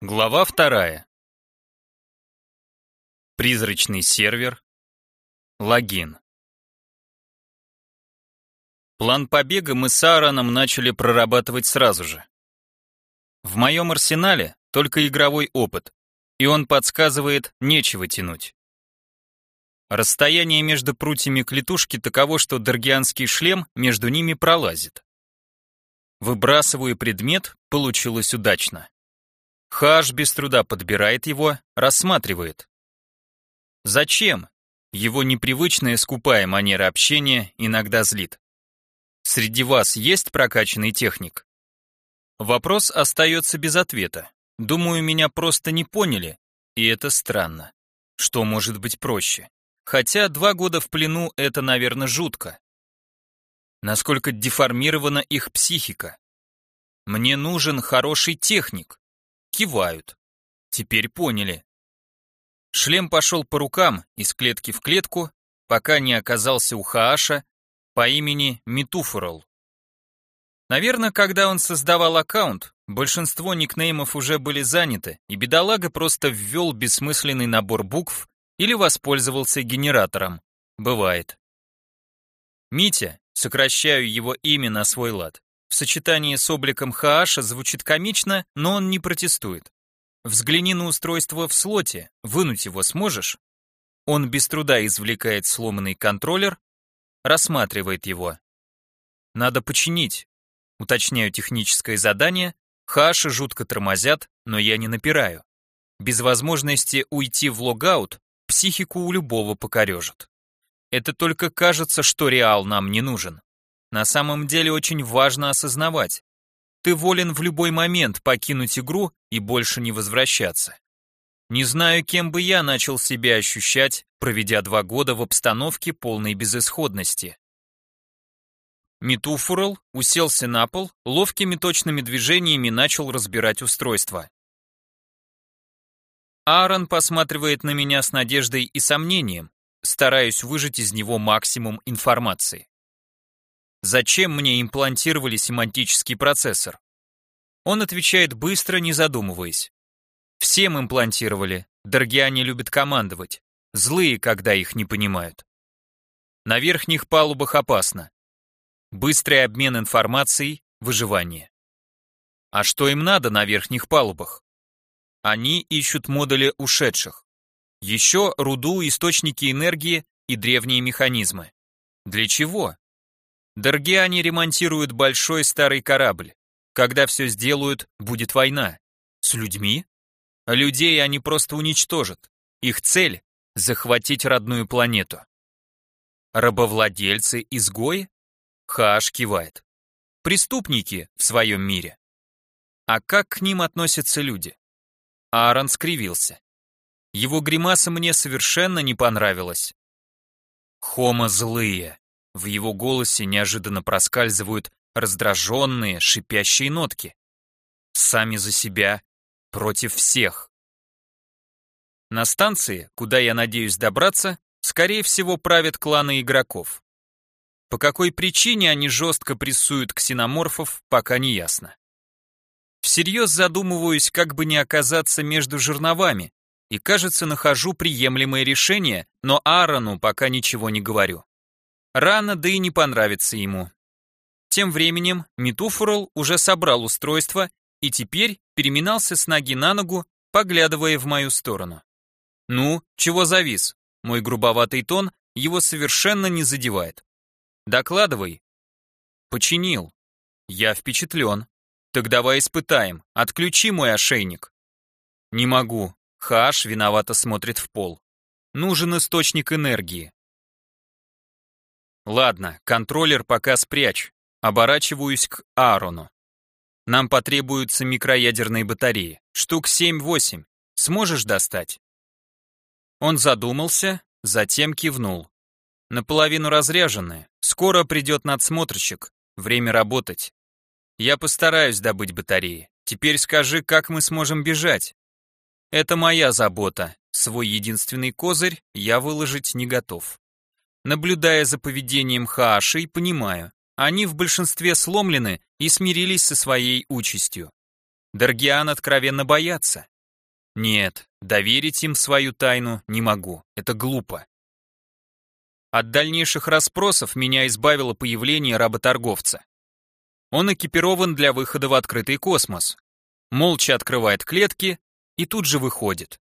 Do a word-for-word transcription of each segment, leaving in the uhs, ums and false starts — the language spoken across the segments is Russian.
Глава вторая. Призрачный сервер. Логин. План побега мы с Аароном начали прорабатывать сразу же. В моем арсенале только игровой опыт, и он подсказывает, нечего тянуть. Расстояние между прутьями клетушки таково, что даргианский шлем между ними пролазит. Выбрасываю предмет, получилось удачно. Хаш без труда подбирает его, рассматривает. Зачем? Его непривычная скупая манера общения иногда злит. Среди вас есть прокачанный техник? Вопрос остается без ответа. Думаю, меня просто не поняли, и это странно. Что может быть проще? Хотя два года в плену — это, наверное, жутко. Насколько деформирована их психика. Мне нужен хороший техник. Кивают. Теперь поняли. Шлем пошел по рукам, из клетки в клетку, пока не оказался у Хааша по имени Митуфурл. Наверное, когда он создавал аккаунт, большинство никнеймов уже были заняты, и бедолага просто ввел бессмысленный набор букв или воспользовался генератором. Бывает. Митя, сокращаю его имя на свой лад, в сочетании с обликом Хааша звучит комично, но он не протестует. Взгляни на устройство в слоте, вынуть его сможешь? Он без труда извлекает сломанный контроллер, рассматривает его. Надо починить. Уточняю техническое задание, Хааши жутко тормозят, но я не напираю. Без возможности уйти в логаут психику у любого покорежит. Это только кажется, что реал нам не нужен. На самом деле очень важно осознавать. Ты волен в любой момент покинуть игру и больше не возвращаться. Не знаю, кем бы я начал себя ощущать, проведя два года в обстановке полной безысходности. Митуфурл уселся на пол, ловкими точными движениями начал разбирать устройство. Аарон посматривает на меня с надеждой и сомнением, стараюсь выжать из него максимум информации. Зачем мне имплантировали семантический процессор? Он отвечает быстро, не задумываясь. Всем имплантировали, даргиане любят командовать, злые, когда их не понимают. На верхних палубах опасно. Быстрый обмен информацией, выживание. А что им надо на верхних палубах? Они ищут модули ушедших. Еще руду, источники энергии и древние механизмы. Для чего? Даргиане ремонтируют большой старый корабль. Когда все сделают, будет война. С людьми? А людей они просто уничтожат. Их цель — захватить родную планету. Рабовладельцы, изгои? Хааш кивает. Преступники в своем мире. А как к ним относятся люди? Аарон скривился. Его гримаса мне совершенно не понравилась. Хомо злые. В его голосе неожиданно проскальзывают раздраженные, шипящие нотки. Сами за себя, против всех. На станции, куда я надеюсь добраться, скорее всего правят кланы игроков. По какой причине они жестко прессуют ксеноморфов, пока не ясно. Всерьез задумываюсь, как бы не оказаться между жерновами, и, кажется, нахожу приемлемое решение, но Аарону пока ничего не говорю. Рано, да и не понравится ему. Тем временем Митуфурл уже собрал устройство и теперь переминался с ноги на ногу, поглядывая в мою сторону. Ну, чего завис? Мой грубоватый тон его совершенно не задевает. Докладывай. Починил. Я впечатлен. Так давай испытаем. Отключи мой ошейник. Не могу. Хааш виновато смотрит в пол. Нужен источник энергии. Ладно, контроллер пока спрячь. Оборачиваюсь к Аарону. Нам потребуются микроядерные батареи. Штук семь-восемь. Сможешь достать? Он задумался, затем кивнул. Наполовину разряженные. Скоро придет надсмотрщик. Время работать. Я постараюсь добыть батареи. Теперь скажи, как мы сможем бежать? Это моя забота. Свой единственный козырь я выложить не готов. Наблюдая за поведением Хаашей, понимаю, они в большинстве сломлены и смирились со своей участью. Даргиан откровенно боятся, Нет, доверить им свою тайну не могу, это глупо. От дальнейших расспросов меня избавило появление работорговца. Он экипирован для выхода в открытый космос, молча открывает клетки и тут же выходит.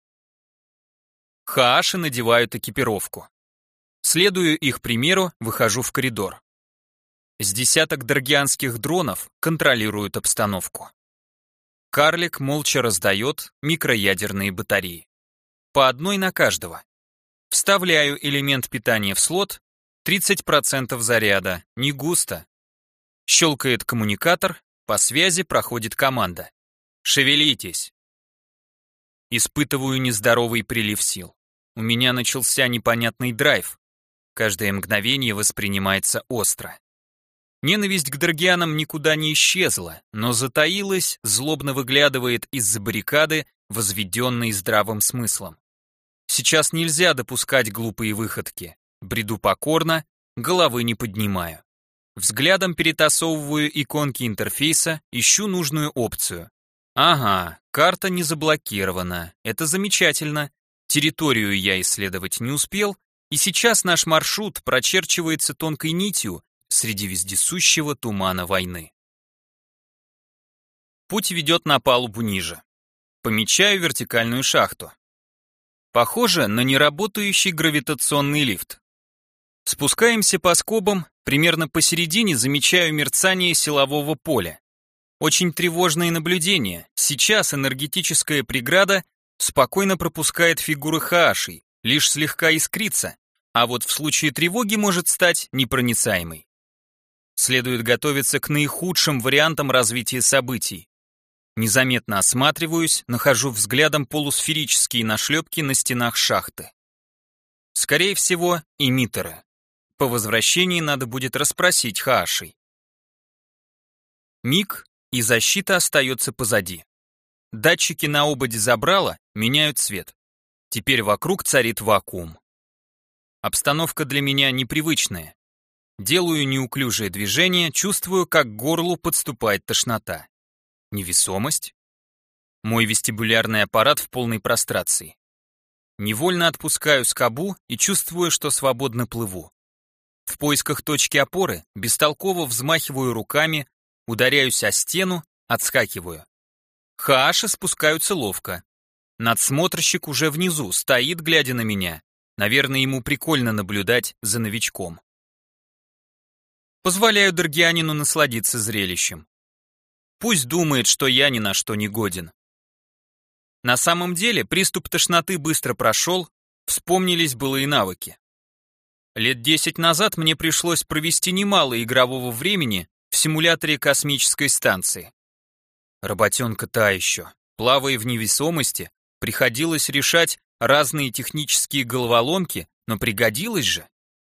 Хааши надевают экипировку. Следую их примеру, выхожу в коридор. С десяток даргианских дронов контролируют обстановку. Карлик молча раздает микроядерные батареи. По одной на каждого. Вставляю элемент питания в слот, тридцать процентов заряда, не густо. Щелкает коммуникатор, по связи проходит команда. «Шевелитесь!» Испытываю нездоровый прилив сил. У меня начался непонятный драйв. Каждое мгновение воспринимается остро. Ненависть к даргианам никуда не исчезла, но затаилась, злобно выглядывает из-за баррикады, возведенной здравым смыслом. Сейчас нельзя допускать глупые выходки. Бреду покорно, головы не поднимаю. Взглядом перетасовываю иконки интерфейса, ищу нужную опцию. Ага, карта не заблокирована, это замечательно. Территорию я исследовать не успел, и сейчас наш маршрут прочерчивается тонкой нитью среди вездесущего тумана войны. Путь ведет на палубу ниже. Помечаю вертикальную шахту. Похоже на неработающий гравитационный лифт. Спускаемся по скобам, примерно посередине замечаю мерцание силового поля. Очень тревожное наблюдение. Сейчас энергетическая преграда спокойно пропускает фигуры Хаашей, лишь слегка искрится, а вот в случае тревоги может стать непроницаемой. Следует готовиться к наихудшим вариантам развития событий. Незаметно осматриваюсь, нахожу взглядом полусферические нашлепки на стенах шахты. Скорее всего, эмиттеры. По возвращении надо будет расспросить Хаашей. Миг, и защита остается позади. Датчики на ободе забрала меняют цвет. Теперь вокруг царит вакуум. Обстановка для меня непривычная. Делаю неуклюжее движение, чувствую, как к горлу подступает тошнота. Невесомость? Мой вестибулярный аппарат в полной прострации. Невольно отпускаю скобу и чувствую, что свободно плыву. В поисках точки опоры бестолково взмахиваю руками, ударяюсь о стену, отскакиваю. Хааши спускаются ловко. Надсмотрщик уже внизу, стоит, глядя на меня. Наверное, ему прикольно наблюдать за новичком. Позволяю даргианину насладиться зрелищем. Пусть думает, что я ни на что не годен. На самом деле приступ тошноты быстро прошел, вспомнились былые навыки. Лет десять назад мне пришлось провести немало игрового времени в симуляторе космической станции. Работенка та еще. Плавая в невесомости, приходилось решать разные технические головоломки, но пригодилось же.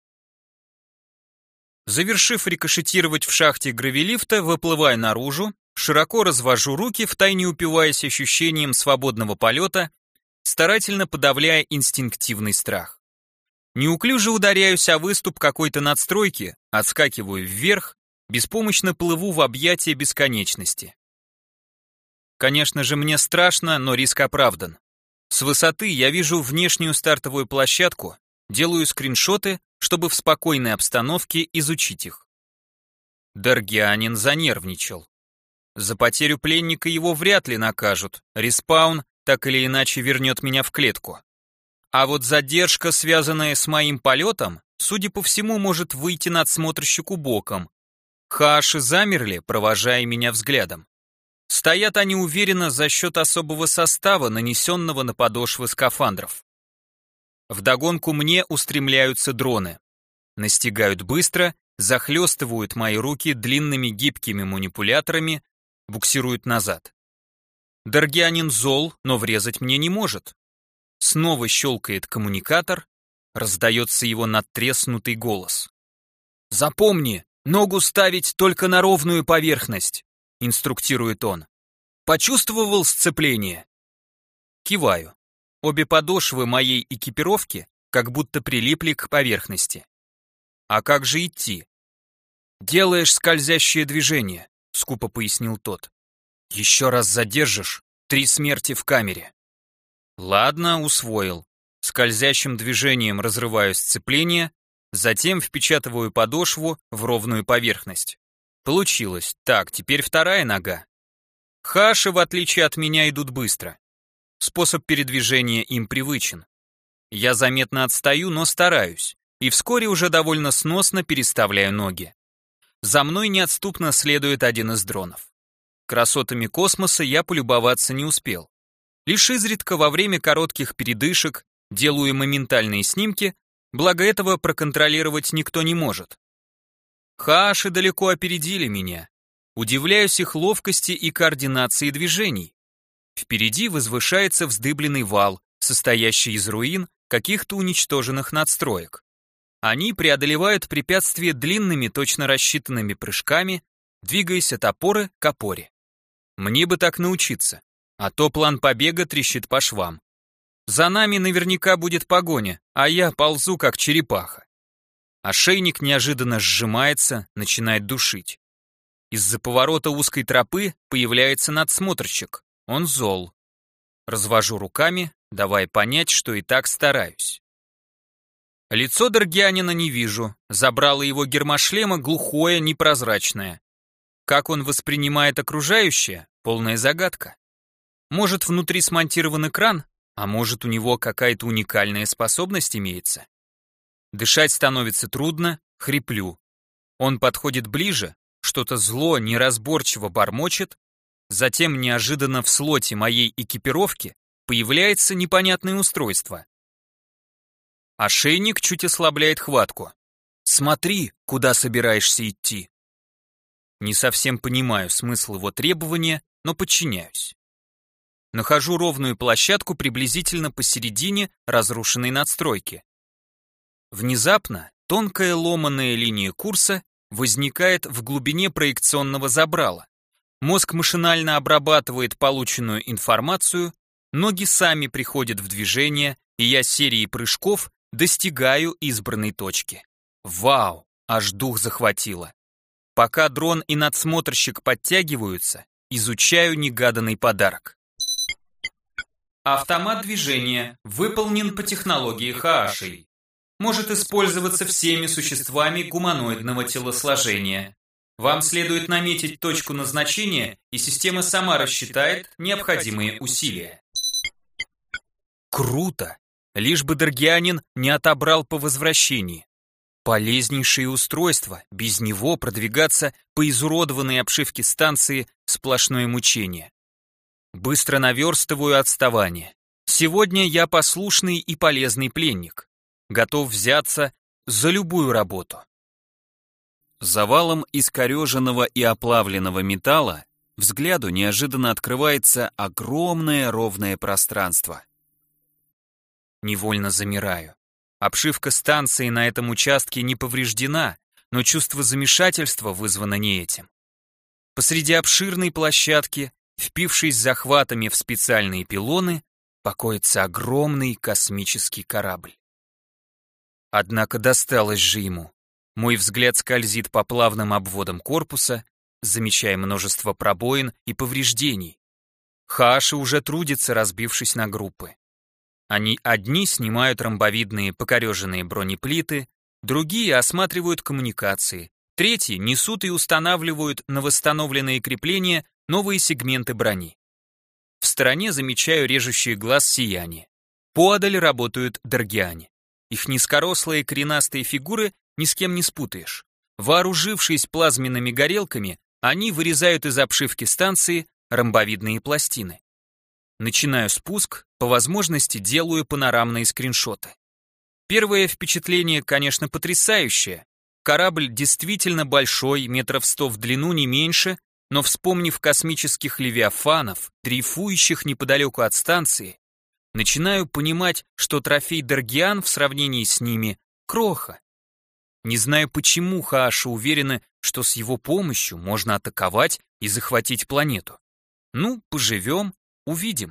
Завершив рикошетировать в шахте гравилифта, выплываю наружу, широко развожу руки, втайне упиваясь ощущением свободного полета, старательно подавляя инстинктивный страх. Неуклюже ударяюсь о выступ какой-то надстройки, отскакиваю вверх, беспомощно плыву в объятия бесконечности. Конечно же, мне страшно, но риск оправдан. С высоты я вижу внешнюю стартовую площадку, делаю скриншоты, чтобы в спокойной обстановке изучить их. Даргианин занервничал. За потерю пленника его вряд ли накажут, респаун так или иначе вернет меня в клетку. А вот задержка, связанная с моим полетом, судя по всему, может выйти надсмотрщику боком. Хааши замерли, провожая меня взглядом. Стоят они уверенно за счет особого состава, нанесенного на подошвы скафандров. Вдогонку мне устремляются дроны. Настигают быстро, захлестывают мои руки длинными гибкими манипуляторами, буксируют назад. Даргианин зол, но врезать мне не может. Снова щелкает коммуникатор, раздается его надтреснутый голос. «Запомни, ногу ставить только на ровную поверхность», — инструктирует он. «Почувствовал сцепление?» Киваю. Обе подошвы моей экипировки как будто прилипли к поверхности. «А как же идти?» «Делаешь скользящее движение», — скупо пояснил тот. «Еще раз задержишь — три смерти в камере». Ладно, усвоил. Скользящим движением разрываю сцепление, затем впечатываю подошву в ровную поверхность. Получилось. Так, теперь вторая нога. Хаши, в отличие от меня, идут быстро. Способ передвижения им привычен. Я заметно отстаю, но стараюсь, и вскоре уже довольно сносно переставляю ноги. За мной неотступно следует один из дронов. Красотами космоса я полюбоваться не успел. Лишь изредка во время коротких передышек делаю моментальные снимки, благо этого проконтролировать никто не может. Хаши далеко опередили меня. Удивляюсь их ловкости и координации движений. Впереди возвышается вздыбленный вал, состоящий из руин каких-то уничтоженных надстроек. Они преодолевают препятствия длинными, точно рассчитанными прыжками, двигаясь от опоры к опоре. Мне бы так научиться, а то план побега трещит по швам. За нами наверняка будет погоня, а я ползу как черепаха. Ошейник неожиданно сжимается, начинает душить. Из-за поворота узкой тропы появляется надсмотрщик. Он зол. Развожу руками, давая понять, что и так стараюсь. Лицо Даргианина не вижу, забрало его гермошлема глухое, непрозрачное. Как он воспринимает окружающее, полная загадка. Может, внутри смонтирован экран, а может, у него какая-то уникальная способность имеется. Дышать становится трудно, хриплю. Он подходит ближе, что-то зло, неразборчиво бормочет, затем неожиданно в слоте моей экипировки появляется непонятное устройство. Ошейник чуть ослабляет хватку. «Смотри, куда собираешься идти». Не совсем понимаю смысл его требования, но подчиняюсь. Нахожу ровную площадку приблизительно посередине разрушенной надстройки. Внезапно тонкая ломаная линия курса возникает в глубине проекционного забрала. Мозг машинально обрабатывает полученную информацию, ноги сами приходят в движение, и я серией прыжков достигаю избранной точки. Вау, аж дух захватило. Пока дрон и надсмотрщик подтягиваются, изучаю негаданный подарок. Автомат движения выполнен по технологии Хааши. Может использоваться всеми существами гуманоидного телосложения. Вам следует наметить точку назначения, и система сама рассчитает необходимые усилия. Круто! Лишь бы Даргианин не отобрал по возвращении. Полезнейшее устройство, без него продвигаться по изуродованной обшивке станции сплошное мучение. Быстро наверстываю отставание. Сегодня я послушный и полезный пленник. Готов взяться за любую работу. Завалом искореженного и оплавленного металла взгляду неожиданно открывается огромное ровное пространство. Невольно замираю. Обшивка станции на этом участке не повреждена, но чувство замешательства вызвано не этим. Посреди обширной площадки, впившись захватами в специальные пилоны, покоится огромный космический корабль. Однако досталось же ему. Мой взгляд скользит по плавным обводам корпуса, замечая множество пробоин и повреждений. Хааши уже трудятся, разбившись на группы. Они одни снимают ромбовидные покореженные бронеплиты, другие осматривают коммуникации, третьи несут и устанавливают на восстановленные крепления новые сегменты брони. В стороне замечаю режущие глаз сияние. Поодаль работают даргиане. Их низкорослые коренастые фигуры ни с кем не спутаешь. Вооружившись плазменными горелками, они вырезают из обшивки станции ромбовидные пластины. Начинаю спуск, по возможности делаю панорамные скриншоты. Первое впечатление, конечно, потрясающее. Корабль действительно большой, метров сто в длину, не меньше, но вспомнив космических левиафанов, дрейфующих неподалеку от станции, начинаю понимать, что трофей Даргиан в сравнении с ними — кроха. Не знаю, почему Хааши уверены, что с его помощью можно атаковать и захватить планету. Ну, поживем, увидим.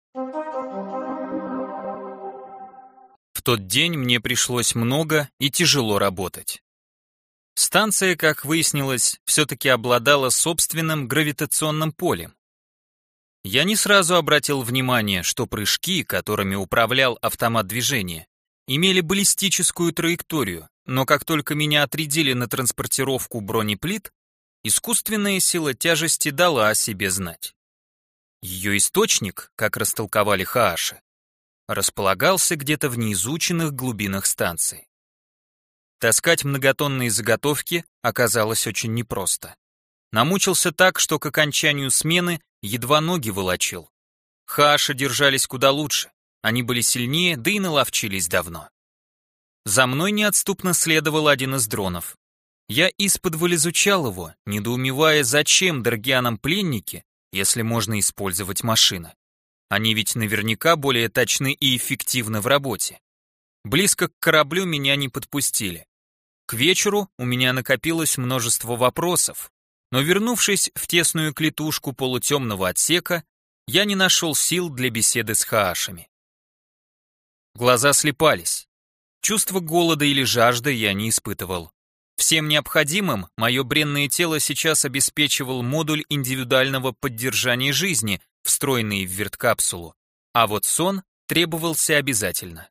В тот день мне пришлось много и тяжело работать. Станция, как выяснилось, все-таки обладала собственным гравитационным полем. Я не сразу обратил внимание, что прыжки, которыми управлял автомат движения, имели баллистическую траекторию, но как только меня отрядили на транспортировку бронеплит, искусственная сила тяжести дала о себе знать. Ее источник, как растолковали Хааши, располагался где-то в неизученных глубинах станции. Таскать многотонные заготовки оказалось очень непросто. Намучился так, что к окончанию смены едва ноги волочил. Хааши держались куда лучше, они были сильнее, да и наловчились давно. За мной неотступно следовал один из дронов. Я исподволь изучал его, недоумевая, зачем даргианам пленники, если можно использовать машины. Они ведь наверняка более точны и эффективны в работе. Близко к кораблю меня не подпустили. К вечеру у меня накопилось множество вопросов, но вернувшись в тесную клетушку полутемного отсека, я не нашел сил для беседы с Хаашами. Глаза слепались. Чувства голода или жажды я не испытывал. Всем необходимым мое бренное тело сейчас обеспечивал модуль индивидуального поддержания жизни, встроенный в верткапсулу, а вот сон требовался обязательно.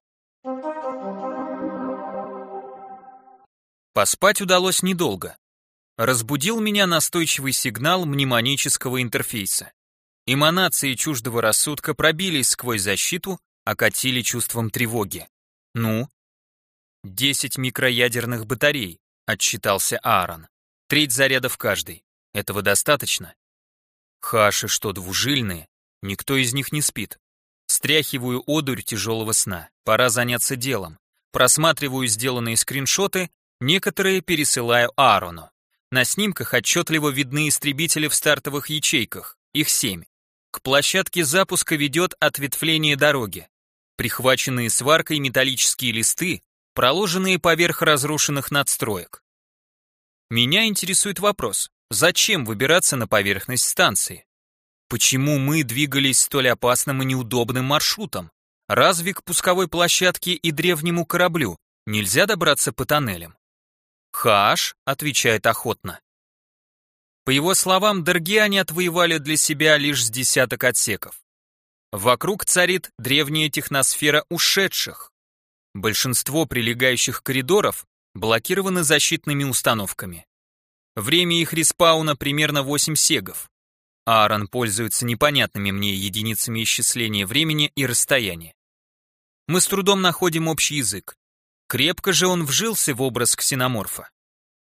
Поспать удалось недолго. Разбудил меня настойчивый сигнал мнемонического интерфейса. Эманации чуждого рассудка пробились сквозь защиту, окатили чувством тревоги. Ну? Десять микроядерных батарей, отчитался Аарон. Треть заряда в каждой. Этого достаточно? Хаши что, двужильные? Никто из них не спит. Стряхиваю одурь тяжелого сна. Пора заняться делом. Просматриваю сделанные скриншоты, некоторые пересылаю Аарону. На снимках отчетливо видны истребители в стартовых ячейках. Их семь. К площадке запуска ведет ответвление дороги. Прихваченные сваркой металлические листы, проложенные поверх разрушенных надстроек. Меня интересует вопрос, зачем выбираться на поверхность станции? Почему мы двигались столь опасным и неудобным маршрутом? Разве к пусковой площадке и древнему кораблю нельзя добраться по тоннелям? Хааш отвечает охотно. По его словам, даргиане отвоевали для себя лишь с десяток отсеков. Вокруг царит древняя техносфера ушедших. Большинство прилегающих коридоров блокированы защитными установками. Время их респауна примерно восемь сегов. Аарон пользуется непонятными мне единицами исчисления времени и расстояния. Мы с трудом находим общий язык. Крепко же он вжился в образ ксеноморфа.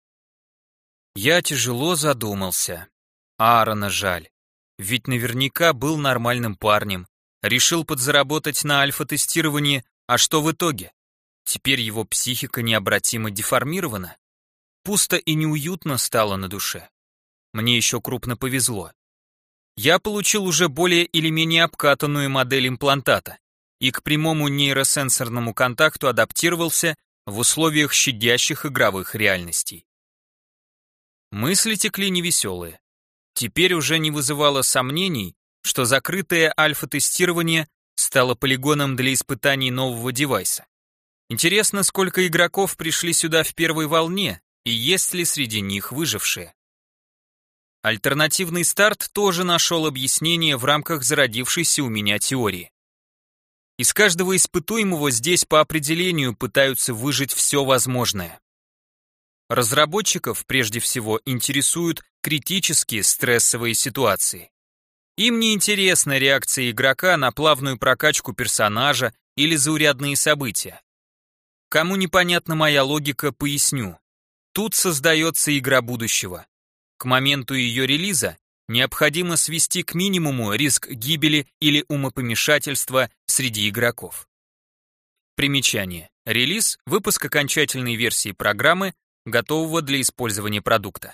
Я тяжело задумался. Аарона жаль. Ведь наверняка был нормальным парнем. Решил подзаработать на альфа-тестировании, а что в итоге? Теперь его психика необратимо деформирована. Пусто и неуютно стало на душе. Мне еще крупно повезло. Я получил уже более или менее обкатанную модель имплантата и к прямому нейросенсорному контакту адаптировался в условиях щадящих игровых реальностей. Мысли текли невеселые. Теперь уже не вызывало сомнений, что закрытое альфа-тестирование стало полигоном для испытаний нового девайса. Интересно, сколько игроков пришли сюда в первой волне, и есть ли среди них выжившие. Альтернативный старт тоже нашел объяснение в рамках зародившейся у меня теории. Из каждого испытуемого здесь по определению пытаются выжить все возможное. Разработчиков прежде всего интересуют критические стрессовые ситуации. Им не интересна реакция игрока на плавную прокачку персонажа или заурядные события. Кому непонятна моя логика, поясню. Тут создается игра будущего. К моменту ее релиза необходимо свести к минимуму риск гибели или умопомешательства среди игроков. Примечание. Релиз – выпуск окончательной версии программы, готового для использования продукта.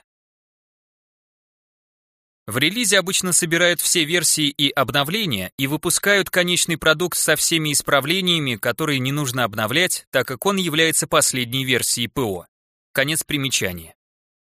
В релизе обычно собирают все версии и обновления и выпускают конечный продукт со всеми исправлениями, которые не нужно обновлять, так как он является последней версией ПО. Конец примечания.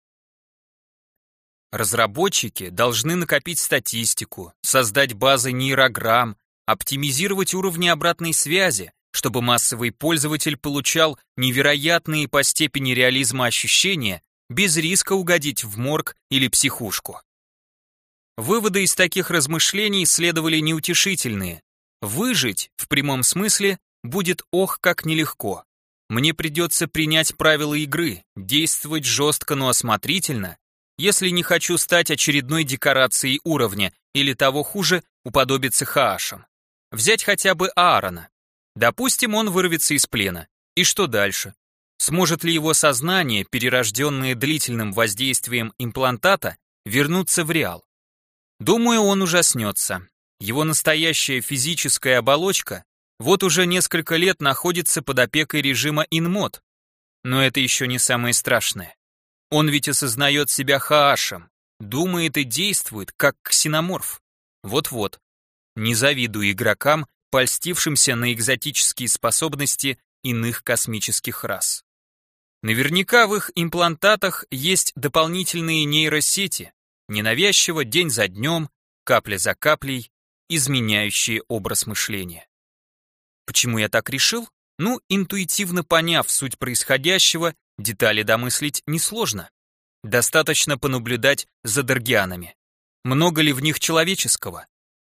Разработчики должны накопить статистику, создать базы нейрограмм, оптимизировать уровни обратной связи, чтобы массовый пользователь получал невероятные по степени реализма ощущения без риска угодить в морг или психушку. Выводы из таких размышлений следовали неутешительные. Выжить, в прямом смысле, будет ох как нелегко. Мне придется принять правила игры, действовать жестко, но осмотрительно, если не хочу стать очередной декорацией уровня или того хуже, уподобиться Хаашам. Взять хотя бы Аарона. Допустим, он вырвется из плена. И что дальше? Сможет ли его сознание, перерожденное длительным воздействием имплантата, вернуться в реал? Думаю, он ужаснется. Его настоящая физическая оболочка вот уже несколько лет находится под опекой режима инмод. Но это еще не самое страшное. Он ведь осознает себя Хаашем, думает и действует, как ксеноморф. Вот-вот. Не завидую игрокам, польстившимся на экзотические способности иных космических рас. Наверняка в их имплантатах есть дополнительные нейросети, ненавязчиво, день за днем, капля за каплей, изменяющие образ мышления. Почему я так решил? Ну, интуитивно поняв суть происходящего, детали домыслить несложно. Достаточно понаблюдать за даргианами. Много ли в них человеческого?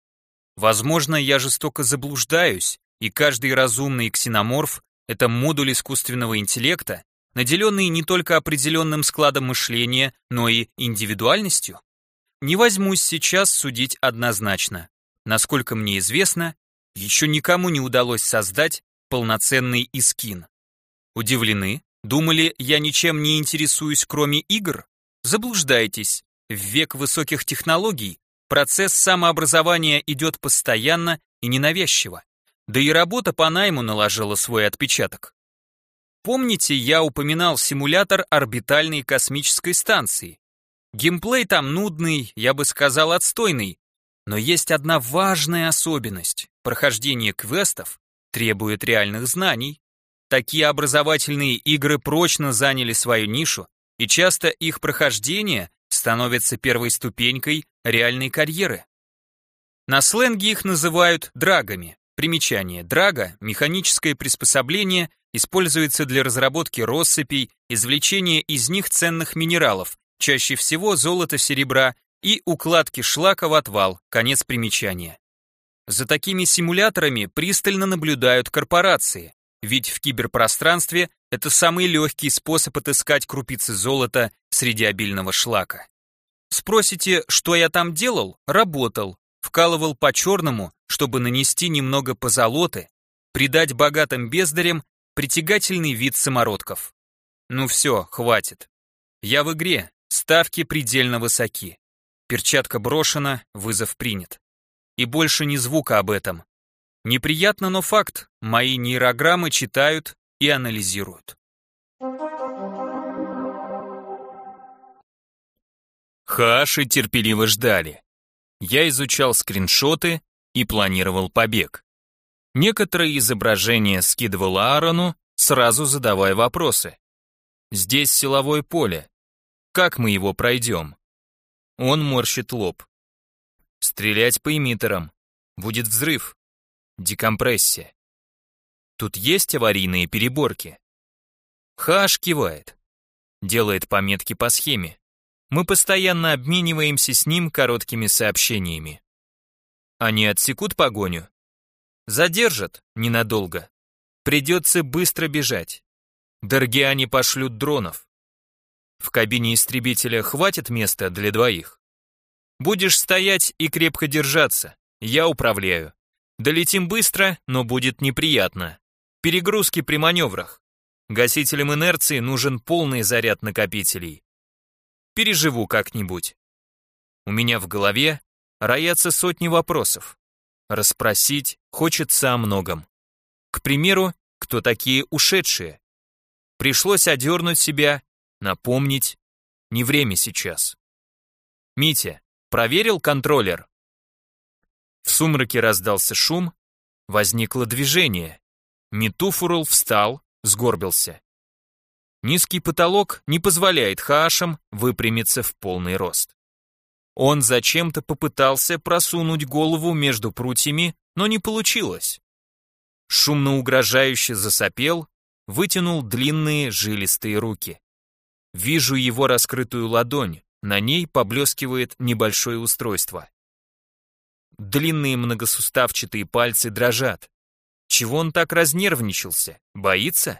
Возможно, я жестоко заблуждаюсь, и каждый разумный ксеноморф — это модуль искусственного интеллекта, наделенный не только определенным складом мышления, но и индивидуальностью. Не возьмусь сейчас судить однозначно. Насколько мне известно, еще никому не удалось создать полноценный искин. Удивлены? Думали, я ничем не интересуюсь, кроме игр? Заблуждаетесь. В век высоких технологий процесс самообразования идет постоянно и ненавязчиво. Да и работа по найму наложила свой отпечаток. Помните, я упоминал симулятор орбитальной космической станции? Геймплей там нудный, я бы сказал, отстойный. Но есть одна важная особенность. Прохождение квестов требует реальных знаний. Такие образовательные игры прочно заняли свою нишу, и часто их прохождение становится первой ступенькой реальной карьеры. На сленге их называют драгами. Примечание: драга — механическое приспособление, используется для разработки россыпей, извлечения из них ценных минералов, чаще всего золота, серебра, и укладки шлака в отвал, конец примечания. За такими симуляторами пристально наблюдают корпорации, ведь в киберпространстве это самый легкий способ отыскать крупицы золота среди обильного шлака. Спросите, что я там делал? Работал. Вкалывал по-черному, чтобы нанести немного позолоты, придать богатым бездарям притягательный вид самородков. Ну все, хватит. Я в игре, ставки предельно высоки. Перчатка брошена, вызов принят. И больше ни звука об этом. Неприятно, но факт. Мои нейрограммы читают и анализируют. Хааши терпеливо ждали. Я изучал скриншоты и планировал побег. Некоторые изображения скидывал Аарону, сразу задавая вопросы. Здесь силовое поле. Как мы его пройдем? Он морщит лоб. Стрелять по эмиттерам. Будет взрыв. Декомпрессия. Тут есть аварийные переборки. Хааш кивает. Делает пометки по схеме. Мы постоянно обмениваемся с ним короткими сообщениями. Они отсекут погоню? Задержат ненадолго. Придется быстро бежать. Даргиане пошлют дронов. В кабине истребителя хватит места для двоих. Будешь стоять и крепко держаться. Я управляю. Долетим быстро, но будет неприятно. Перегрузки при маневрах. Гасителям инерции нужен полный заряд накопителей. Переживу как-нибудь. У меня в голове роятся сотни вопросов. Расспросить хочется о многом. К примеру, кто такие ушедшие? Пришлось одернуть себя, напомнить. Не время сейчас. Митя, проверил контроллер? В сумраке раздался шум, возникло движение. Митуфурл встал, сгорбился. Низкий потолок не позволяет Хаашам выпрямиться в полный рост. Он зачем-то попытался просунуть голову между прутьями, но не получилось. Шумно угрожающе засопел, вытянул длинные жилистые руки. Вижу его раскрытую ладонь, На ней поблескивает небольшое устройство. Длинные многосуставчатые пальцы дрожат. Чего он так разнервничался? Боится?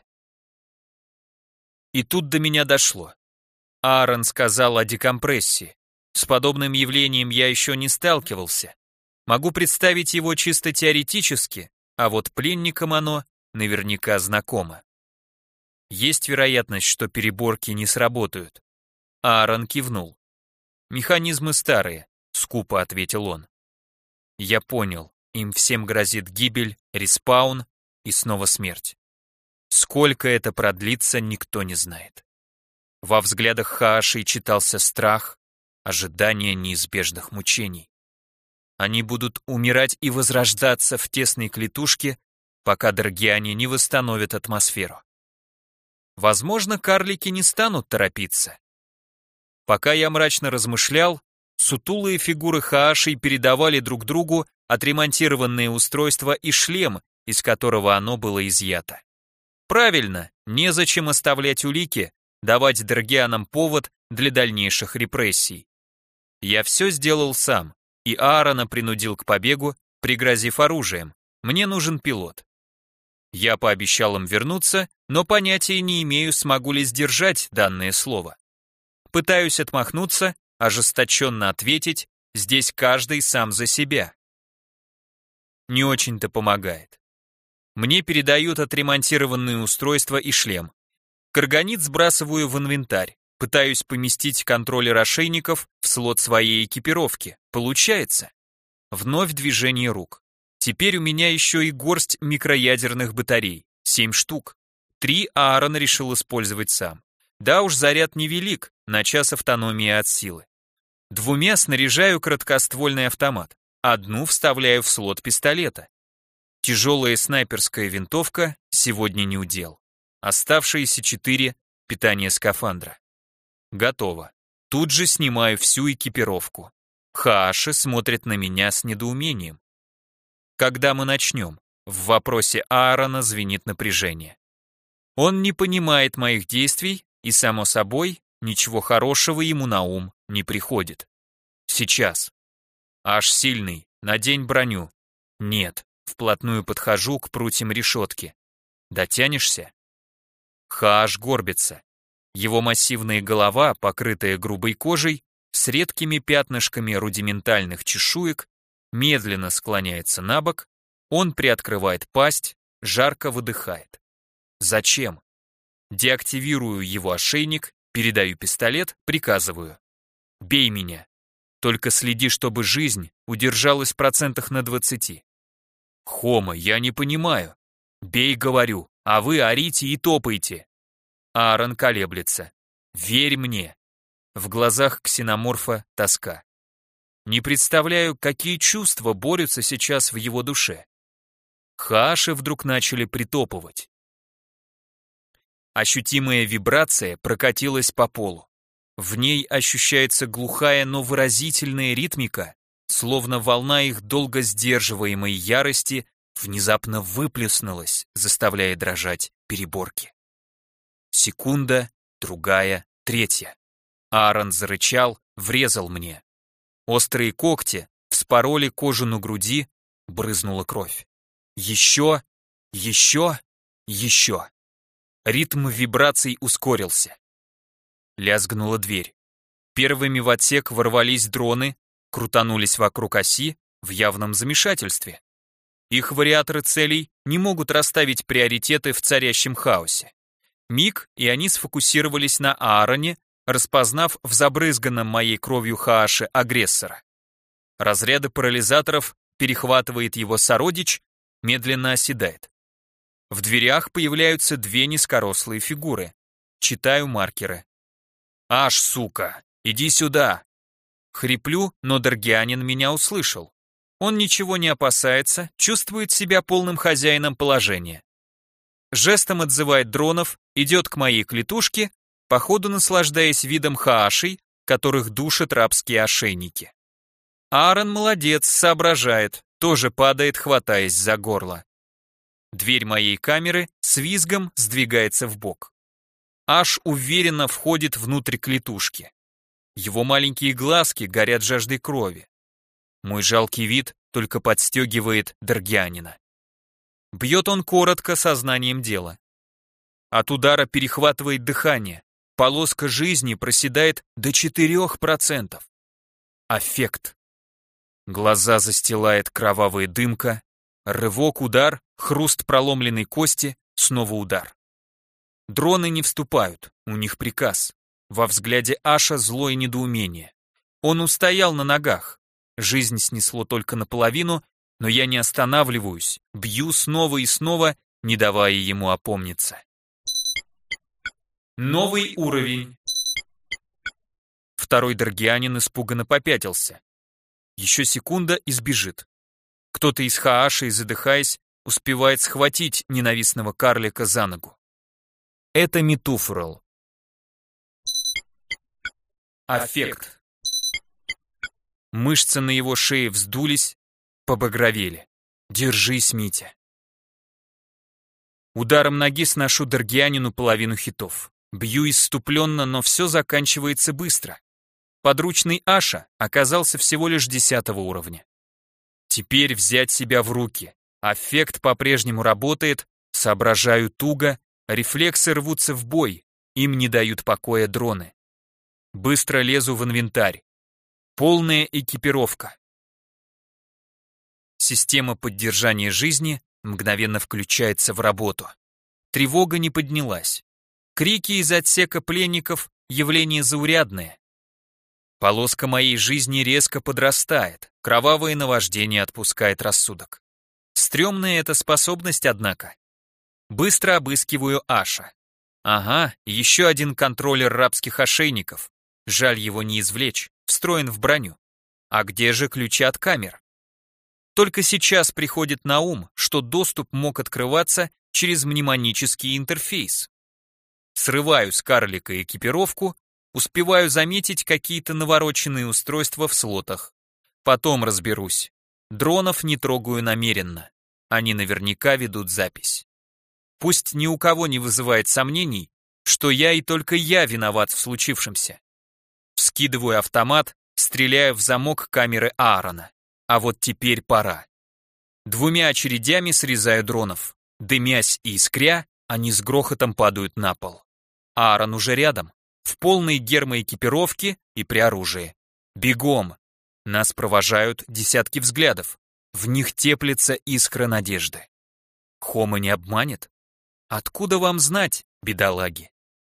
И тут до меня дошло. Аарон сказал о декомпрессии. С подобным явлением я еще не сталкивался. Могу представить его чисто теоретически, а вот пленникам оно наверняка знакомо. Есть вероятность, что переборки не сработают. Аарон кивнул. Механизмы старые, скупо ответил он. Я понял, им всем грозит гибель, респаун и снова смерть. Сколько это продлится, никто не знает. Во взглядах Хааши читался страх, ожидание неизбежных мучений. Они будут умирать и возрождаться в тесной клетушке, пока даргиане не восстановят атмосферу. Возможно, карлики не станут торопиться. Пока я мрачно размышлял, сутулые фигуры Хааши передавали друг другу отремонтированное устройство и шлем, из которого оно было изъято. Правильно, незачем оставлять улики, давать даргианам повод для дальнейших репрессий. Я все сделал сам, и Аарона принудил к побегу, пригрозив оружием. Мне нужен пилот. Я пообещал им вернуться, но понятия не имею, смогу ли сдержать данное слово. Пытаюсь отмахнуться, ожесточенно ответить, здесь каждый сам за себя. Не очень-то помогает. Мне передают отремонтированные устройства и шлем. Карганит сбрасываю в инвентарь, пытаюсь поместить контроллер ошейников в слот своей экипировки. Получается. Вновь движение рук. Теперь у меня еще и горсть микроядерных батарей, семь штук. Три Аарон решил использовать сам. Да уж, заряд невелик, на час автономии от силы. Двумя снаряжаю краткоствольный автомат, одну вставляю в слот пистолета. Тяжелая снайперская винтовка сегодня не удел. Оставшиеся четыре — питание скафандра. Готово. Тут же снимаю всю экипировку. Хааши смотрит на меня с недоумением. Когда мы начнем? В вопросе Аарона звенит напряжение. Он не понимает моих действий, и, само собой, ничего хорошего ему на ум не приходит. Сейчас. Аж сильный, надень броню. Нет, вплотную подхожу к прутьям решетки. Дотянешься? Хааш горбится. Его массивная голова, покрытая грубой кожей, с редкими пятнышками рудиментальных чешуек, медленно склоняется на бок, он приоткрывает пасть, жарко выдыхает. Зачем? Деактивирую его ошейник, передаю пистолет, приказываю. Бей меня. Только следи, чтобы жизнь удержалась в процентах на двадцати. Хома, я не понимаю. Бей, говорю, а вы орите и топайте. Аарон колеблется. Верь мне. В глазах ксеноморфа тоска. Не представляю, какие чувства борются сейчас в его душе. Хааши вдруг начали притопывать. Ощутимая вибрация прокатилась по полу. В ней ощущается глухая, но выразительная ритмика, словно волна их долго сдерживаемой ярости внезапно выплеснулась, заставляя дрожать переборки. Секунда, другая, третья. Аарон зарычал, врезал мне. Острые когти вспороли кожу на груди, брызнула кровь. Еще, еще, еще. Ритм вибраций ускорился. Лязгнула дверь. Первыми в отсек ворвались дроны, крутанулись вокруг оси в явном замешательстве. Их вариаторы целей не могут расставить приоритеты в царящем хаосе. Миг, и они сфокусировались на Аароне, распознав в забрызганном моей кровью Хааше агрессора. Разряды парализаторов перехватывает его сородич, медленно оседает. В дверях появляются две низкорослые фигуры. Читаю маркеры. «Аш, сука, иди сюда!» Хриплю, но даргианин меня услышал. Он ничего не опасается, чувствует себя полным хозяином положения. Жестом отзывает дронов, идет к моей клетушке, походу наслаждаясь видом хаашей, которых душат рабские ошейники. Аарон молодец, соображает, тоже падает, хватаясь за горло. Дверь моей камеры с визгом сдвигается вбок. Аш уверенно входит внутрь клетушки. Его маленькие глазки горят жаждой крови. Мой жалкий вид только подстегивает Даргианина. Бьет он коротко, сознанием дела. От удара перехватывает дыхание. Полоска жизни проседает до четырёх процентов. Аффект. Глаза застилает кровавая дымка. Рывок, удар, хруст проломленной кости, снова удар. Дроны не вступают, у них приказ. Во взгляде Аша злое недоумение. Он устоял на ногах. Жизнь снесло только наполовину, но я не останавливаюсь, бью снова и снова, не давая ему опомниться. Новый уровень. Второй даргианин испуганно попятился. Еще секунда и сбежит. Кто-то из Хаашей, задыхаясь, успевает схватить ненавистного карлика за ногу. Это Митуфрал. Аффект. Мышцы на его шее вздулись, побагровели. Держись, Митя. Ударом ноги сношу даргианину половину хитов. Бью исступленно, но все заканчивается быстро. Подручный Аша оказался всего лишь десятого уровня. Теперь взять себя в руки. Аффект по-прежнему работает, соображаю туго, рефлексы рвутся в бой, им не дают покоя дроны. Быстро лезу в инвентарь. Полная экипировка. Система поддержания жизни мгновенно включается в работу. Тревога не поднялась. Крики из отсека пленников — явление заурядное. Полоска моей жизни резко подрастает, кровавое наваждение отпускает рассудок. Стремная эта способность, однако. Быстро обыскиваю Аша. Ага, еще один контроллер рабских ошейников. Жаль, его не извлечь, встроен в броню. А где же ключи от камер? Только сейчас приходит на ум, что доступ мог открываться через мнемонический интерфейс. Срываю с карлика экипировку, успеваю заметить какие-то навороченные устройства в слотах. Потом разберусь. Дронов не трогаю намеренно. Они наверняка ведут запись. Пусть ни у кого не вызывает сомнений, что я и только я виноват в случившемся. Вскидываю автомат, стреляю в замок камеры Аарона. А вот теперь пора. Двумя очередями срезаю дронов. Дымясь и искря, они с грохотом падают на пол. Аарон уже рядом, в полной гермоэкипировке и при оружии. Бегом! Нас провожают десятки взглядов. В них теплится искра надежды. Хома не обманет? Откуда вам знать, бедолаги?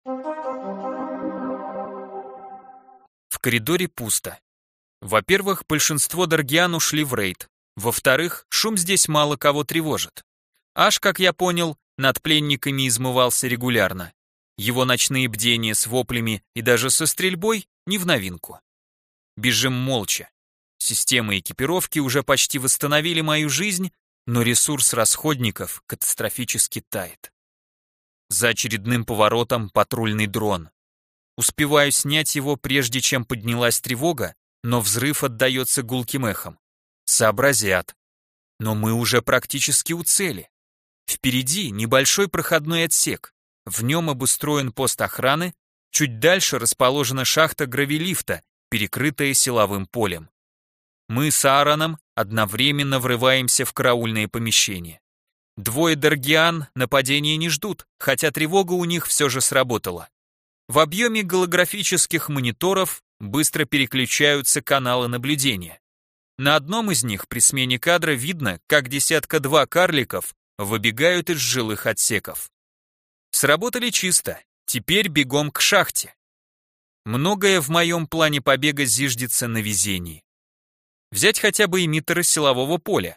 В коридоре пусто. Во-первых, большинство даргиан ушли в рейд. Во-вторых, шум здесь мало кого тревожит. Аж, как я понял, над пленниками измывался регулярно. Его ночные бдения с воплями и даже со стрельбой не в новинку. Бежим молча. Системы экипировки уже почти восстановили мою жизнь, но ресурс расходников катастрофически тает. За очередным поворотом патрульный дрон. Успеваю снять его, прежде чем поднялась тревога, но взрыв отдается гулким эхом. Сообразят. Но мы уже практически у цели. Впереди небольшой проходной отсек. В нем обустроен пост охраны, чуть дальше расположена шахта гравилифта, перекрытая силовым полем. Мы с Аароном одновременно врываемся в караульное помещение. Двое даргиан нападения не ждут, хотя тревога у них все же сработала. В объеме голографических мониторов быстро переключаются каналы наблюдения. На одном из них при смене кадра видно, как десятка-два карликов выбегают из жилых отсеков. Сработали чисто, теперь бегом к шахте. Многое в моем плане побега зиждется на везении. Взять хотя бы эмиттеры силового поля.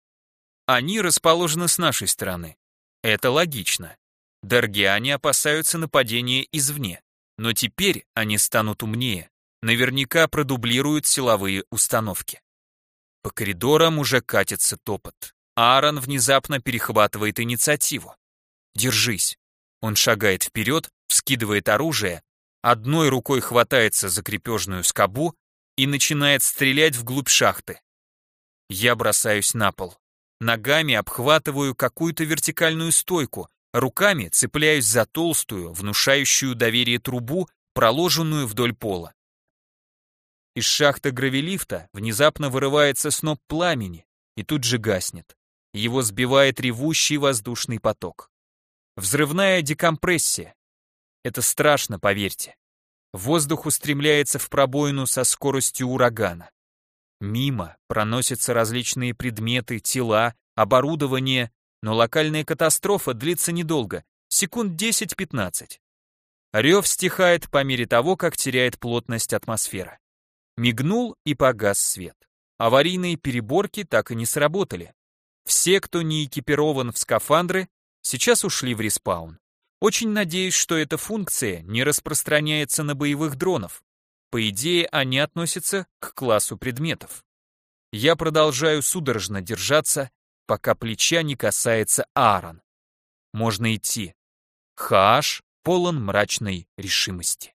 Они расположены с нашей стороны. Это логично. Даргиане опасаются нападения извне, но теперь они станут умнее, наверняка продублируют силовые установки. По коридорам уже катится топот. Аарон внезапно перехватывает инициативу. «Держись». Он шагает вперед, вскидывает оружие, одной рукой хватается за крепежную скобу и начинает стрелять вглубь шахты. Я бросаюсь на пол. Ногами обхватываю какую-то вертикальную стойку, руками цепляюсь за толстую, внушающую доверие трубу, проложенную вдоль пола. Из шахты гравилифта внезапно вырывается сноп пламени и тут же гаснет. Его сбивает ревущий воздушный поток. Взрывная декомпрессия. Это страшно, поверьте. Воздух устремляется в пробоину со скоростью урагана. Мимо проносятся различные предметы, тела, оборудование, но локальная катастрофа длится недолго, секунд десять-пятнадцать. Рев стихает по мере того, как теряет плотность атмосфера. Мигнул и погас свет. Аварийные переборки так и не сработали. Все, кто не экипирован в скафандры, сейчас ушли в респаун. Очень надеюсь, что эта функция не распространяется на боевых дронов. По идее, они относятся к классу предметов. Я продолжаю судорожно держаться, пока плеча не касается Аарон. Можно идти. Хааш полон мрачной решимости.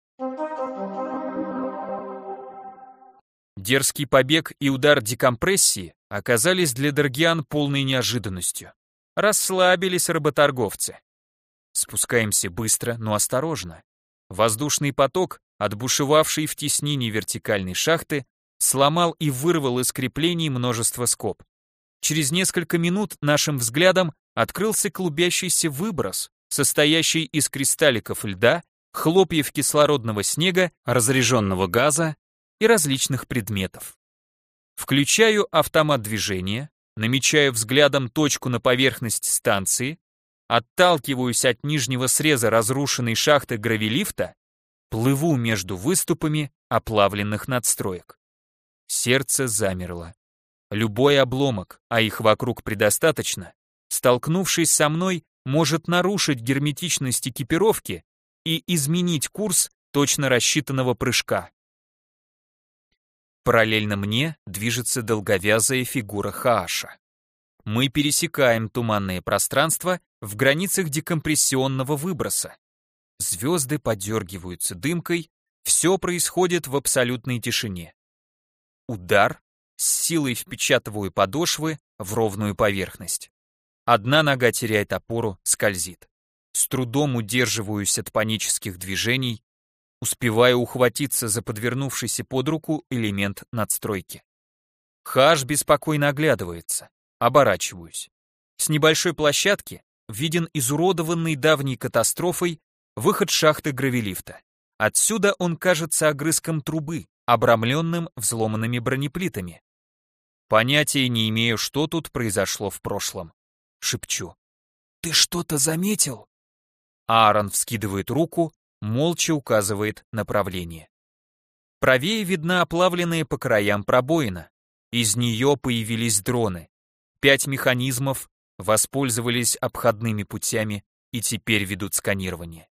Дерзкий побег и удар декомпрессии оказались для Даргиан полной неожиданностью. Расслабились работорговцы. Спускаемся быстро, но осторожно. Воздушный поток, отбушевавший в теснине вертикальной шахты, сломал и вырвал из креплений множество скоб. Через несколько минут нашим взглядом открылся клубящийся выброс, состоящий из кристалликов льда, хлопьев кислородного снега, разряженного газа и различных предметов. Включаю автомат движения, намечаю взглядом точку на поверхности станции, отталкиваюсь от нижнего среза разрушенной шахты гравилифта, плыву между выступами оплавленных надстроек. Сердце замерло. Любой обломок, а их вокруг предостаточно, столкнувшись со мной, может нарушить герметичность экипировки и изменить курс точно рассчитанного прыжка. Параллельно мне движется долговязая фигура Хааша. Мы пересекаем туманное пространство в границах декомпрессионного выброса. Звезды подергиваются дымкой, все происходит в абсолютной тишине. Удар, с силой впечатываю подошвы в ровную поверхность. Одна нога теряет опору, скользит. С трудом удерживаюсь от панических движений, успеваю ухватиться за подвернувшийся под руку элемент надстройки. Хааш беспокойно оглядывается. Оборачиваюсь. С небольшой площадки виден изуродованный давней катастрофой выход шахты гравилифта. Отсюда он кажется огрызком трубы, обрамленным взломанными бронеплитами. Понятия не имею, что тут произошло в прошлом. Шепчу. «Ты что-то заметил?» Аарон вскидывает руку, молча указывает направление. Правее видна оплавленная по краям пробоина. Из нее появились дроны. Пять механизмов воспользовались обходными путями и теперь ведут сканирование.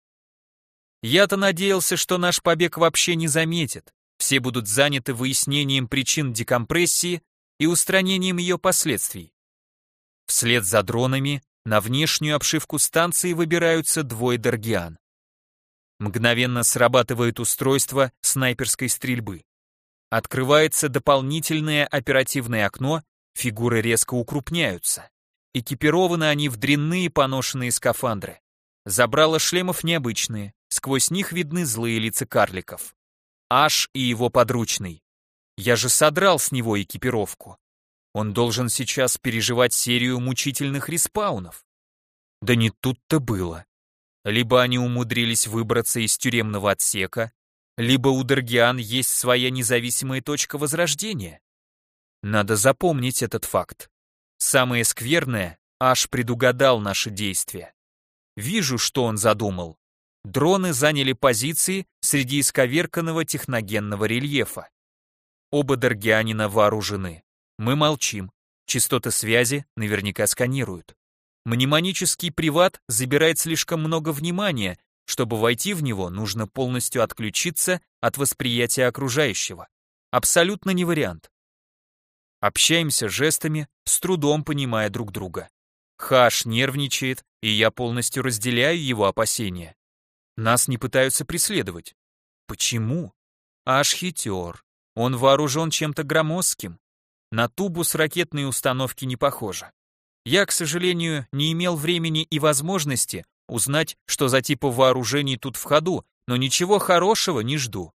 Я-то надеялся, что наш побег вообще не заметят. Все будут заняты выяснением причин декомпрессии и устранением ее последствий. Вслед за дронами на внешнюю обшивку станции выбираются двое даргиан. Мгновенно срабатывает устройство снайперской стрельбы. Открывается дополнительное оперативное окно, фигуры резко укрупняются. Экипированы они в дрянные поношенные скафандры. Забрала шлемов необычные, сквозь них видны злые лица карликов. Аш и его подручный. Я же содрал с него экипировку. Он должен сейчас переживать серию мучительных респаунов. Да не тут-то было. Либо они умудрились выбраться из тюремного отсека, либо у даргиан есть своя независимая точка возрождения. Надо запомнить этот факт. Самое скверное, Аш предугадал наши действия. Вижу, что он задумал. Дроны заняли позиции среди исковерканного техногенного рельефа. Оба даргианина вооружены. Мы молчим. Частоты связи наверняка сканируют. Мнемонический приват забирает слишком много внимания, чтобы войти в него, нужно полностью отключиться от восприятия окружающего. Абсолютно не вариант. Общаемся жестами, с трудом понимая друг друга. Хааш нервничает, и я полностью разделяю его опасения. Нас не пытаются преследовать. Почему? Аш хитер. Он вооружен чем-то громоздким. На тубус ракетной установки не похоже. Я, к сожалению, не имел времени и возможности узнать, что за типы вооружений тут в ходу, но ничего хорошего не жду.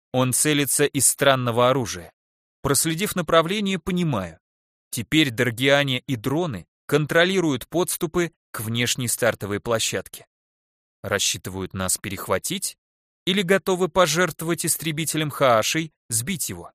Он целится из странного оружия. Проследив направление, понимаю. Теперь Даргиане и дроны контролируют подступы к внешней стартовой площадке. Рассчитывают нас перехватить или готовы пожертвовать истребителем Хаашей, сбить его?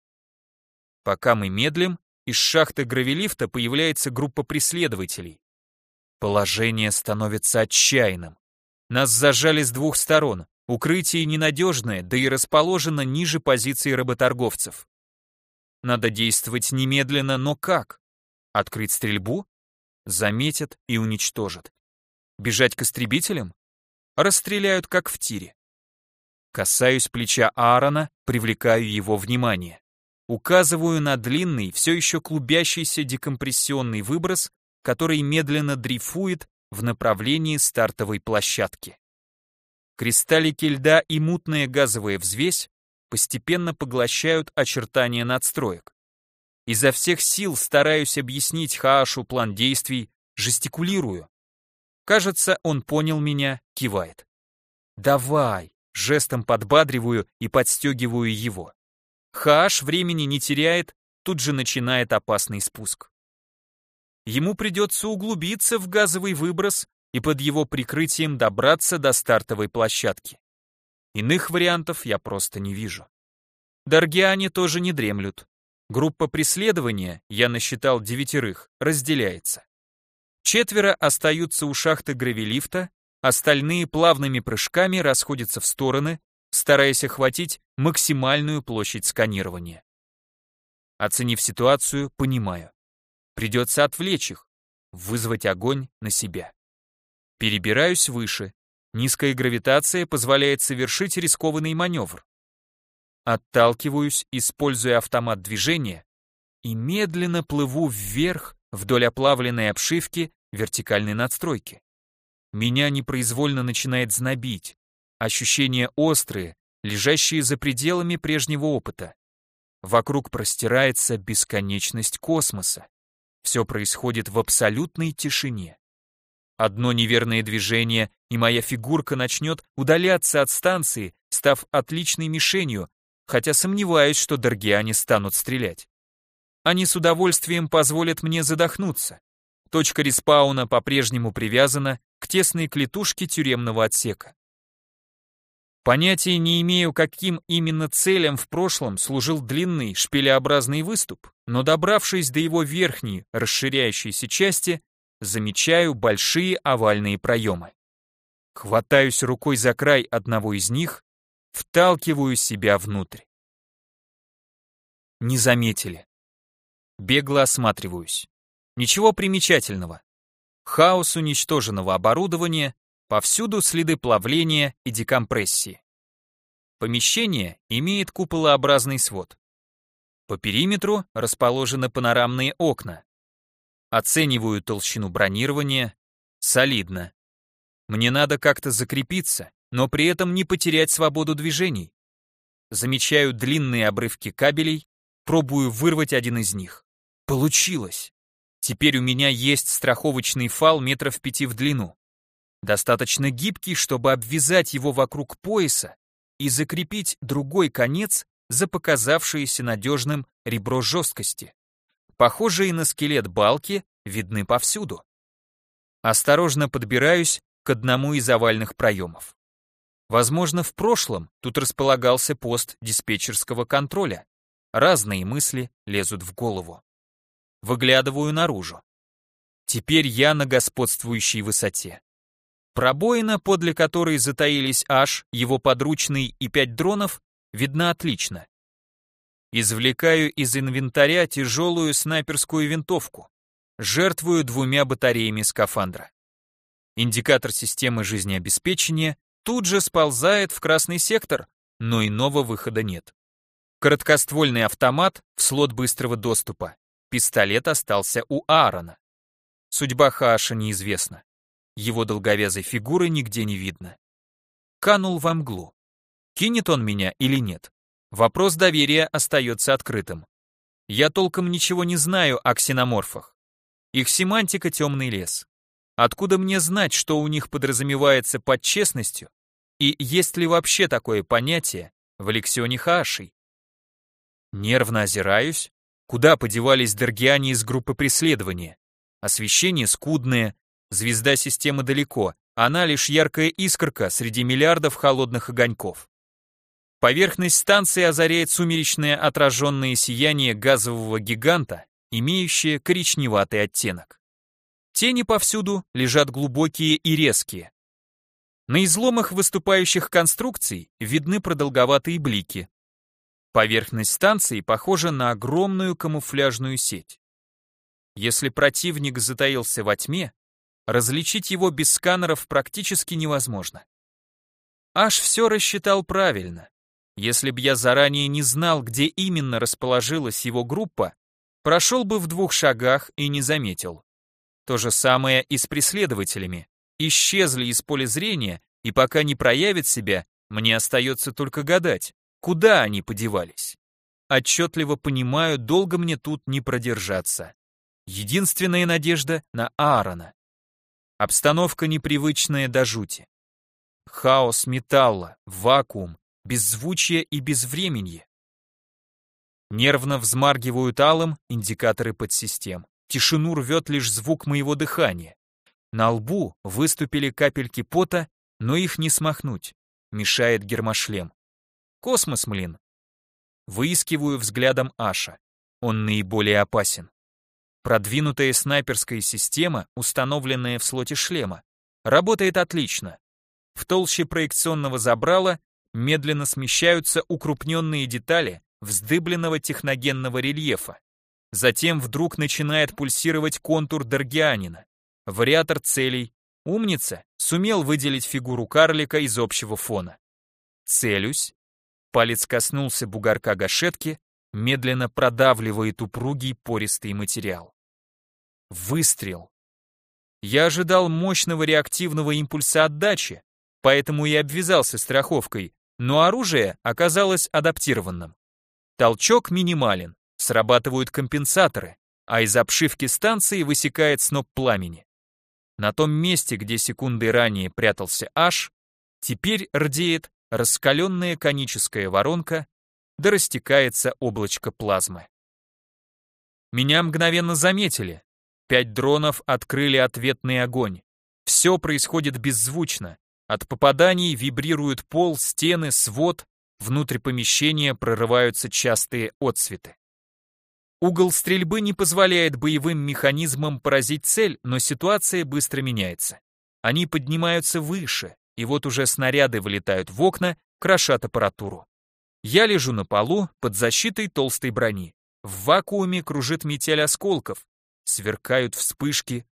Пока мы медлим, из шахты гравилифта появляется группа преследователей. Положение становится отчаянным. Нас зажали с двух сторон, укрытие ненадежное, да и расположено ниже позиции работорговцев. Надо действовать немедленно, но как? Открыть стрельбу? Заметят и уничтожат. Бежать к истребителям? Расстреляют, как в тире. Касаюсь плеча Аарона, привлекаю его внимание. Указываю на длинный, все еще клубящийся декомпрессионный выброс, который медленно дрейфует в направлении стартовой площадки. Кристаллики льда и мутная газовая взвесь постепенно поглощают очертания надстроек. Изо всех сил стараюсь объяснить Хаашу план действий, жестикулирую. Кажется, он понял меня, кивает. «Давай!» — жестом подбадриваю и подстегиваю его. Хааш времени не теряет, тут же начинает опасный спуск. Ему придется углубиться в газовый выброс и под его прикрытием добраться до стартовой площадки. Иных вариантов я просто не вижу. Даргиане тоже не дремлют. Группа преследования, я насчитал девятерых, разделяется. Четверо остаются у шахты гравилифта, остальные плавными прыжками расходятся в стороны, стараясь охватить максимальную площадь сканирования. Оценив ситуацию, понимаю. Придется отвлечь их, вызвать огонь на себя. Перебираюсь выше. Низкая гравитация позволяет совершить рискованный маневр. Отталкиваюсь, используя автомат движения, и медленно плыву вверх вдоль оплавленной обшивки вертикальной надстройки. Меня непроизвольно начинает знобить. Ощущения острые, лежащие за пределами прежнего опыта. Вокруг простирается бесконечность космоса. Все происходит в абсолютной тишине. Одно неверное движение, и моя фигурка начнет удаляться от станции, став отличной мишенью, хотя сомневаюсь, что даргиане станут стрелять. Они с удовольствием позволят мне задохнуться. Точка респауна по-прежнему привязана к тесной клетушке тюремного отсека. Понятия не имею, каким именно целям в прошлом служил длинный шпилеобразный выступ, но добравшись до его верхней, расширяющейся части, замечаю большие овальные проемы. Хватаюсь рукой за край одного из них, вталкиваю себя внутрь. Не заметили. Бегло осматриваюсь. Ничего примечательного. Хаос уничтоженного оборудования, повсюду следы плавления и декомпрессии. Помещение имеет куполообразный свод. По периметру расположены панорамные окна. Оцениваю толщину бронирования. Солидно. Мне надо как-то закрепиться, но при этом не потерять свободу движений. Замечаю длинные обрывки кабелей, пробую вырвать один из них. Получилось. Теперь у меня есть страховочный фал метров пяти в длину. Достаточно гибкий, чтобы обвязать его вокруг пояса и закрепить другой конец за показавшееся надежным ребро жесткости. Похожие на скелет балки видны повсюду. Осторожно подбираюсь к одному из овальных проемов. Возможно, в прошлом тут располагался пост диспетчерского контроля. Разные мысли лезут в голову. Выглядываю наружу. Теперь я на господствующей высоте. Пробоина, подле которой затаились Аш, его подручный и пять дронов, видна отлично. Извлекаю из инвентаря тяжелую снайперскую винтовку. Жертвую двумя батареями скафандра. Индикатор системы жизнеобеспечения тут же сползает в красный сектор, но иного выхода нет. Короткоствольный автомат в слот быстрого доступа. Пистолет остался у Аарона. Судьба Хааша неизвестна. Его долговязой фигуры нигде не видно. Канул во мглу. Кинет он меня или нет? Вопрос доверия остается открытым. Я толком ничего не знаю о ксеноморфах. Их семантика — темный лес. Откуда мне знать, что у них подразумевается под честностью? И есть ли вообще такое понятие в Алексионе Хаашей. Нервно озираюсь. Куда подевались даргиане из группы преследования? Освещение скудное, звезда системы далеко, она лишь яркая искорка среди миллиардов холодных огоньков. Поверхность станции озаряет сумеречное отраженное сияние газового гиганта, имеющее коричневатый оттенок. Тени повсюду лежат глубокие и резкие. На изломах выступающих конструкций видны продолговатые блики. Поверхность станции похожа на огромную камуфляжную сеть. Если противник затаился во тьме, различить его без сканеров практически невозможно. Аж все рассчитал правильно. Если б я заранее не знал, где именно расположилась его группа, прошел бы в двух шагах и не заметил. То же самое и с преследователями. Исчезли из поля зрения, и пока не проявят себя, мне остается только гадать, куда они подевались. Отчетливо понимаю, долго мне тут не продержаться. Единственная надежда на Аарона. Обстановка непривычная до жути. Хаос металла, вакуум, беззвучие и безвременье. Нервно взмаргивают алым индикаторы подсистем. Тишину рвет лишь звук моего дыхания. На лбу выступили капельки пота, но их не смахнуть. Мешает гермошлем. Космос, млин. Выискиваю взглядом Аша. Он наиболее опасен. Продвинутая снайперская система, установленная в слоте шлема, работает отлично. В толще проекционного забрала медленно смещаются укрупненные детали вздыбленного техногенного рельефа. Затем вдруг начинает пульсировать контур даргианина. Вариатор целей. Умница, сумел выделить фигуру карлика из общего фона. Целюсь. Палец коснулся бугорка гашетки, медленно продавливает упругий пористый материал. Выстрел. Я ожидал мощного реактивного импульса отдачи, поэтому и обвязался страховкой, но оружие оказалось адаптированным. Толчок минимален, срабатывают компенсаторы, а из обшивки станции высекает сноп пламени. На том месте, где секундой ранее прятался Аш, теперь рдеет раскаленная коническая воронка, да растекается облачко плазмы. Меня мгновенно заметили. Пять дронов открыли ответный огонь. Все происходит беззвучно. От попаданий вибрирует пол, стены, свод, внутрь помещения прорываются частые отсветы. Угол стрельбы не позволяет боевым механизмам поразить цель, но ситуация быстро меняется. Они поднимаются выше, и вот уже снаряды вылетают в окна, крошат аппаратуру. Я лежу на полу под защитой толстой брони. В вакууме кружит метель осколков, сверкают вспышки.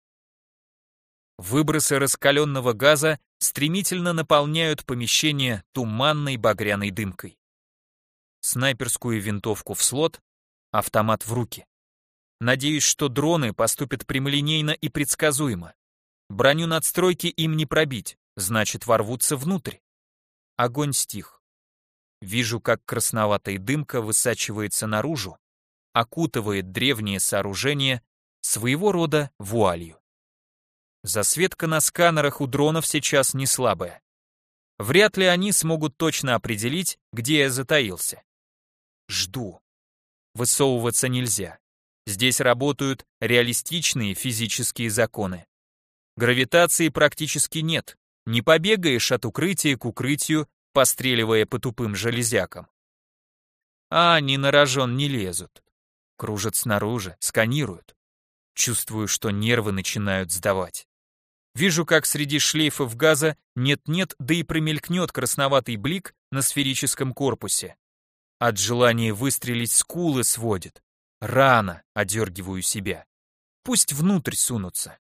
Выбросы раскаленного газа стремительно наполняют помещение туманной багряной дымкой. Снайперскую винтовку в слот, автомат в руки. Надеюсь, что дроны поступят прямолинейно и предсказуемо. Броню надстройки им не пробить, значит, ворвутся внутрь. Огонь стих. Вижу, как красноватая дымка высачивается наружу, окутывает древнее сооружение своего рода вуалью. Засветка на сканерах у дронов сейчас не слабая. Вряд ли они смогут точно определить, где я затаился. Жду. Высовываться нельзя. Здесь работают реалистичные физические законы. Гравитации практически нет. Не побегаешь от укрытия к укрытию, постреливая по тупым железякам. А они на рожон не лезут. Кружат снаружи, сканируют. Чувствую, что нервы начинают сдавать. Вижу, как среди шлейфов газа нет-нет, да и промелькнет красноватый блик на сферическом корпусе. От желания выстрелить скулы сводит. Рано одергиваю себя. Пусть внутрь сунутся.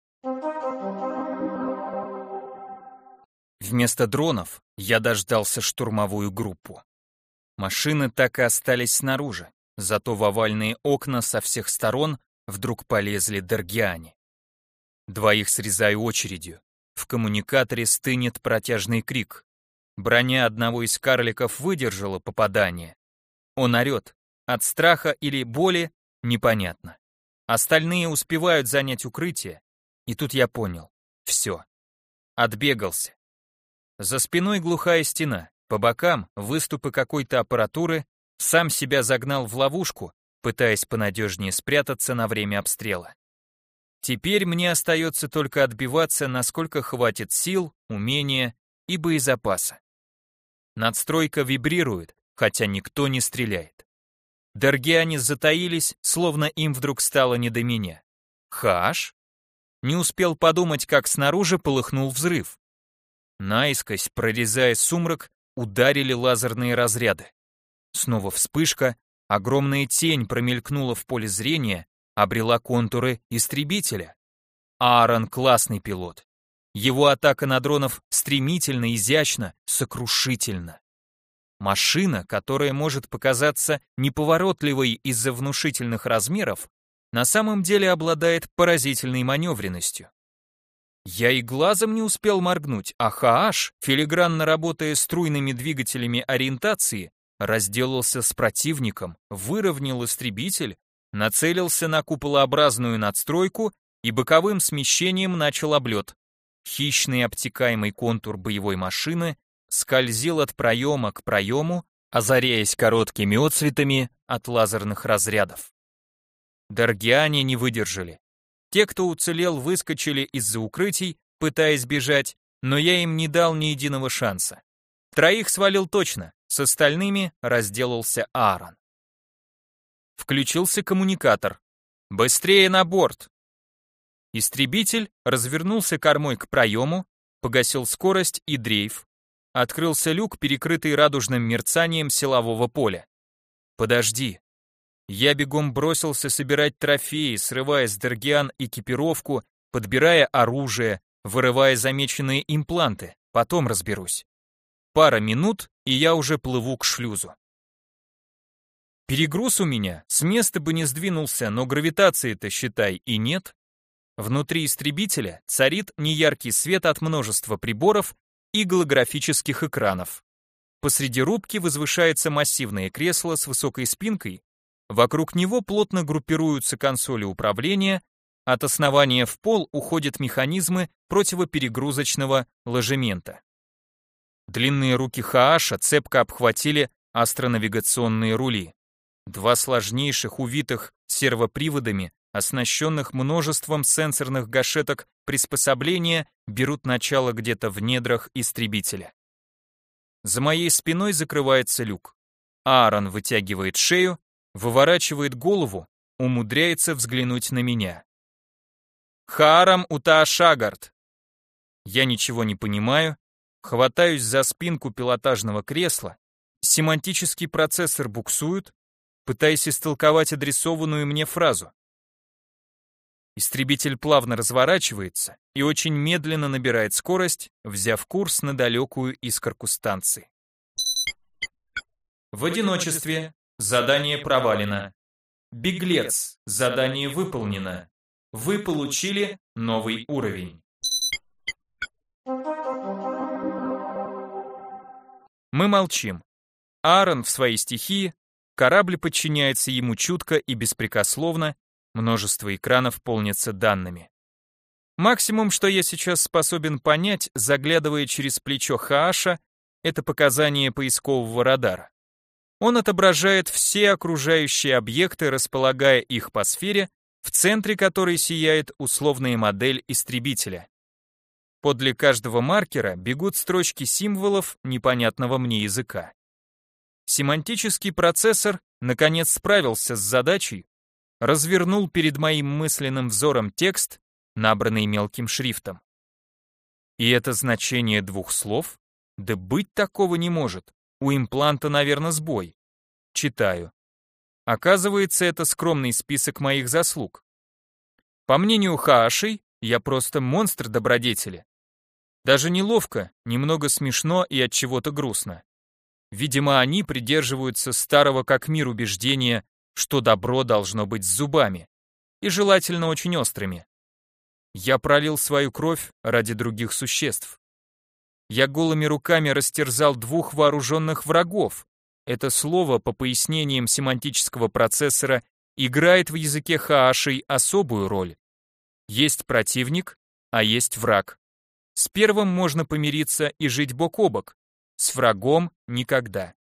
Вместо дронов я дождался штурмовую группу. Машины так и остались снаружи, зато в овальные окна со всех сторон вдруг полезли даргиане. Двоих срезаю очередью. В коммуникаторе стынет протяжный крик. Броня одного из карликов выдержала попадание. Он орет. От страха или боли непонятно. Остальные успевают занять укрытие. И тут я понял. Все. Отбегался. За спиной глухая стена. по бокам выступы какой-то аппаратуры, сам себя загнал в ловушку, пытаясь понадежнее спрятаться на время обстрела. Теперь мне остается только отбиваться, насколько хватит сил, умения и боезапаса. Надстройка вибрирует, хотя никто не стреляет. Даргиане затаились, словно им вдруг стало не до меня. Хаш? Не успел подумать, как снаружи полыхнул взрыв. Наискось, прорезая сумрак, ударили лазерные разряды. Снова вспышка, огромная тень промелькнула в поле зрения, обрела контуры истребителя. Аарон классный пилот. Его атака на дронов стремительно, изящно, сокрушительно. Машина, которая может показаться неповоротливой из-за внушительных размеров, на самом деле обладает поразительной маневренностью. Я и глазом не успел моргнуть, а Хааш, филигранно работая струйными двигателями ориентации, разделался с противником, выровнял истребитель, нацелился на куполообразную надстройку и боковым смещением начал облет. Хищный обтекаемый контур боевой машины скользил от проема к проему, озаряясь короткими отцветами от лазерных разрядов. Даргиане не выдержали. Те, кто уцелел, выскочили из-за укрытий, пытаясь бежать, но я им не дал ни единого шанса. Троих свалил точно, с остальными разделался Аарон. Включился коммуникатор. «Быстрее на борт!» Истребитель развернулся кормой к проему, погасил скорость и дрейф. Открылся люк, перекрытый радужным мерцанием силового поля. «Подожди!» Я бегом бросился собирать трофеи, срывая с Даргиан экипировку, подбирая оружие, вырывая замеченные импланты, потом разберусь. Пара минут, и я уже плыву к шлюзу. Перегруз у меня, с места бы не сдвинулся, но гравитации-то, считай, и нет. Внутри истребителя царит неяркий свет от множества приборов и голографических экранов. Посреди рубки возвышается массивное кресло с высокой спинкой, вокруг него плотно группируются консоли управления, от основания в пол уходят механизмы противоперегрузочного ложемента. Длинные руки Хааша цепко обхватили астронавигационные рули. Два сложнейших, увитых сервоприводами, оснащенных множеством сенсорных гашеток приспособления, берут начало где-то в недрах истребителя. За моей спиной закрывается люк. Аарон вытягивает шею, выворачивает голову, умудряется взглянуть на меня. «Хаарам Утаашагард!» Я ничего не понимаю, хватаюсь за спинку пилотажного кресла, семантический процессор буксует, пытаясь истолковать адресованную мне фразу. Истребитель плавно разворачивается и очень медленно набирает скорость, взяв курс на далекую искорку станции. В одиночестве. Задание провалено. Беглец. Задание выполнено. Вы получили новый уровень. Мы молчим. Аарон в своей стихии, корабль подчиняется ему чутко и беспрекословно, множество экранов полнится данными. Максимум, что я сейчас способен понять, заглядывая через плечо Хааша, это показания поискового радара. Он отображает все окружающие объекты, располагая их по сфере, в центре которой сияет условная модель истребителя. Подле каждого маркера бегут строчки символов непонятного мне языка. Семантический процессор наконец справился с задачей, развернул перед моим мысленным взором текст, набранный мелким шрифтом. И это значение двух слов? Да быть такого не может. У импланта, наверное, сбой. Читаю. Оказывается, это скромный список моих заслуг. По мнению Хаашей, я просто монстр добродетели. Даже неловко, немного смешно и от чего-то грустно. Видимо, они придерживаются старого как мир убеждения, что добро должно быть с зубами, и желательно очень острыми. Я пролил свою кровь ради других существ. Я голыми руками растерзал двух вооруженных врагов. Это слово, по пояснениям семантического процессора, играет в языке Хаашей особую роль. Есть противник, а есть враг. С первым можно помириться и жить бок о бок. с врагом никогда.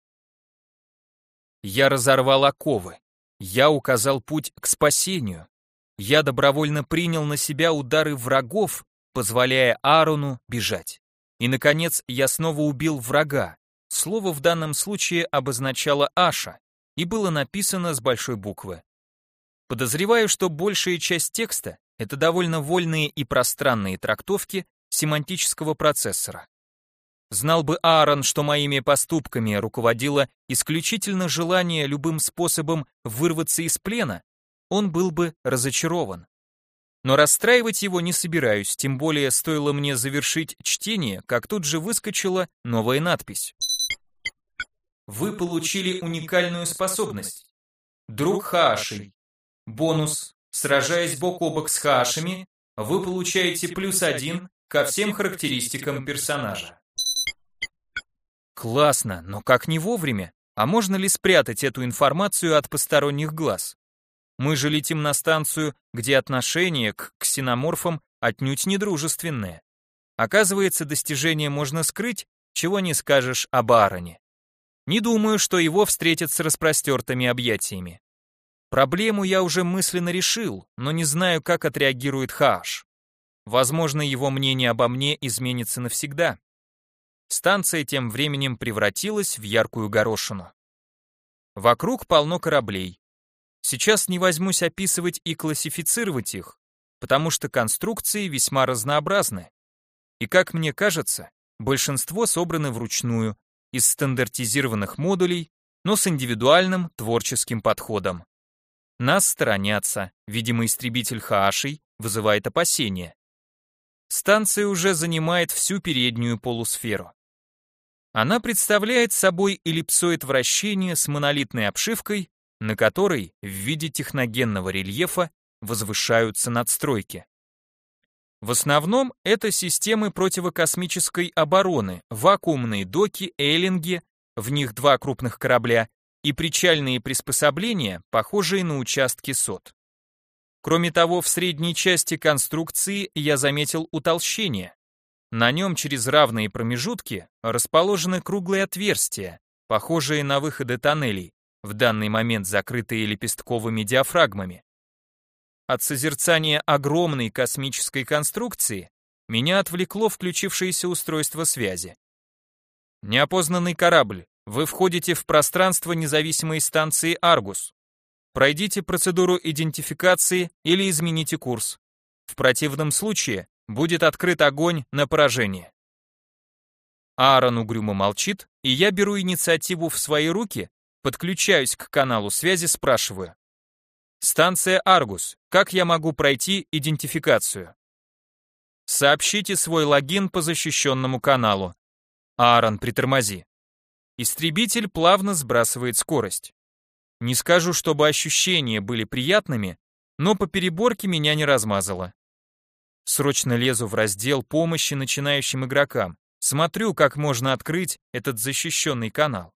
Я разорвал оковы. Я указал путь к спасению. Я добровольно принял на себя удары врагов, позволяя Аарону бежать. И, наконец, я снова убил врага. Слово в данном случае обозначало Аша и было написано с большой буквы. Подозреваю, что большая часть текста — это довольно вольные и пространные трактовки семантического процессора. Знал бы Аарон, что моими поступками руководило исключительно желание любым способом вырваться из плена, он был бы разочарован. Но расстраивать его не собираюсь, тем более стоило мне завершить чтение, как тут же выскочила новая надпись. Вы получили уникальную способность. Друг Хааши. Бонус. Сражаясь бок о бок с Хаашами, вы получаете плюс один ко всем характеристикам персонажа. Классно, но как не вовремя? А можно ли спрятать эту информацию от посторонних глаз? Мы же летим на станцию, где отношение к ксеноморфам отнюдь не дружественное. Оказывается, достижение можно скрыть, чего не скажешь об Аароне. Не думаю, что его встретят с распростертыми объятиями. Проблему я уже мысленно решил, но не знаю, как отреагирует Хааш. Возможно, его мнение обо мне изменится навсегда. Станция тем временем превратилась в яркую горошину. Вокруг полно кораблей. Сейчас не возьмусь описывать и классифицировать их, потому что конструкции весьма разнообразны. И, как мне кажется, большинство собраны вручную, из стандартизированных модулей, но с индивидуальным творческим подходом. Нас сторонятся, видимо, истребитель Хаашей вызывает опасения. Станция уже занимает всю переднюю полусферу. Она представляет собой эллипсоид вращения с монолитной обшивкой, на которой в виде техногенного рельефа возвышаются надстройки. В основном это системы противокосмической обороны, вакуумные доки, эйлинги, в них два крупных корабля, и причальные приспособления, похожие на участки сот. Кроме того, в средней части конструкции я заметил утолщение. На нем через равные промежутки расположены круглые отверстия, похожие на выходы тоннелей, в данный момент закрытые лепестковыми диафрагмами. От созерцания огромной космической конструкции меня отвлекло включившееся устройство связи. Неопознанный корабль, вы входите в пространство независимой станции Аргус. Пройдите процедуру идентификации или измените курс. В противном случае будет открыт огонь на поражение. Аарон угрюмо молчит, и я беру инициативу в свои руки, подключаюсь к каналу связи, спрашиваю. Станция Аргус, как я могу пройти идентификацию? Сообщите свой логин по защищенному каналу. Аарон, притормози. Истребитель плавно сбрасывает скорость. Не скажу, чтобы ощущения были приятными, но по переборке меня не размазало. Срочно лезу в раздел помощи начинающим игрокам. Смотрю, как можно открыть этот защищенный канал.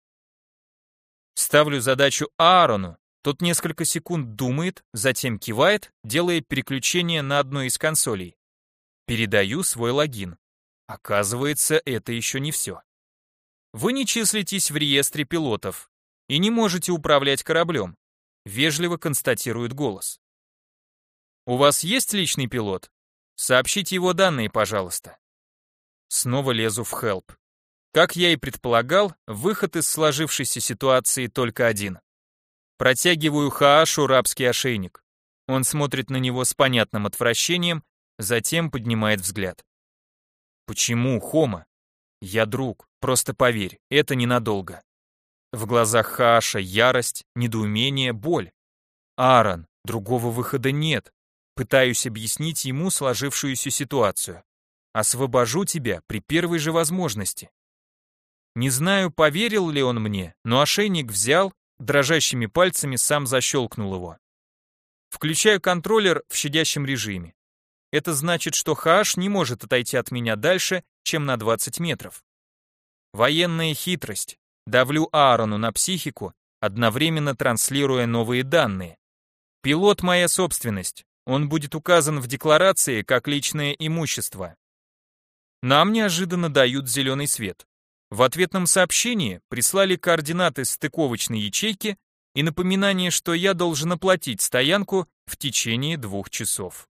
Ставлю задачу Аарону. Тот несколько секунд думает, затем кивает, делая переключение на одной из консолей. Передаю свой логин. Оказывается, это еще не все. Вы не числитесь в реестре пилотов и не можете управлять кораблем, вежливо констатирует голос. У вас есть личный пилот? Сообщите его данные, пожалуйста. Снова лезу в help. Как я и предполагал, выход из сложившейся ситуации только один. Протягиваю Хаашу рабский ошейник. Он смотрит на него с понятным отвращением, затем поднимает взгляд. Почему, Хома? Я друг, просто поверь, это ненадолго. В глазах Хааша ярость, недоумение, боль. Аарон, другого выхода нет. Пытаюсь объяснить ему сложившуюся ситуацию. Освобожу тебя при первой же возможности. Не знаю, поверил ли он мне, но ошейник взял, дрожащими пальцами сам защелкнул его. Включаю контроллер в щадящем режиме. Это значит, что Хааш не может отойти от меня дальше, чем на двадцать метров. Военная хитрость. Давлю Аарону на психику, одновременно транслируя новые данные. Пилот — моя собственность. Он будет указан в декларации как личное имущество. Нам неожиданно дают зеленый свет. В ответном сообщении прислали координаты стыковочной ячейки и напоминание, что я должен оплатить стоянку в течение двух часов.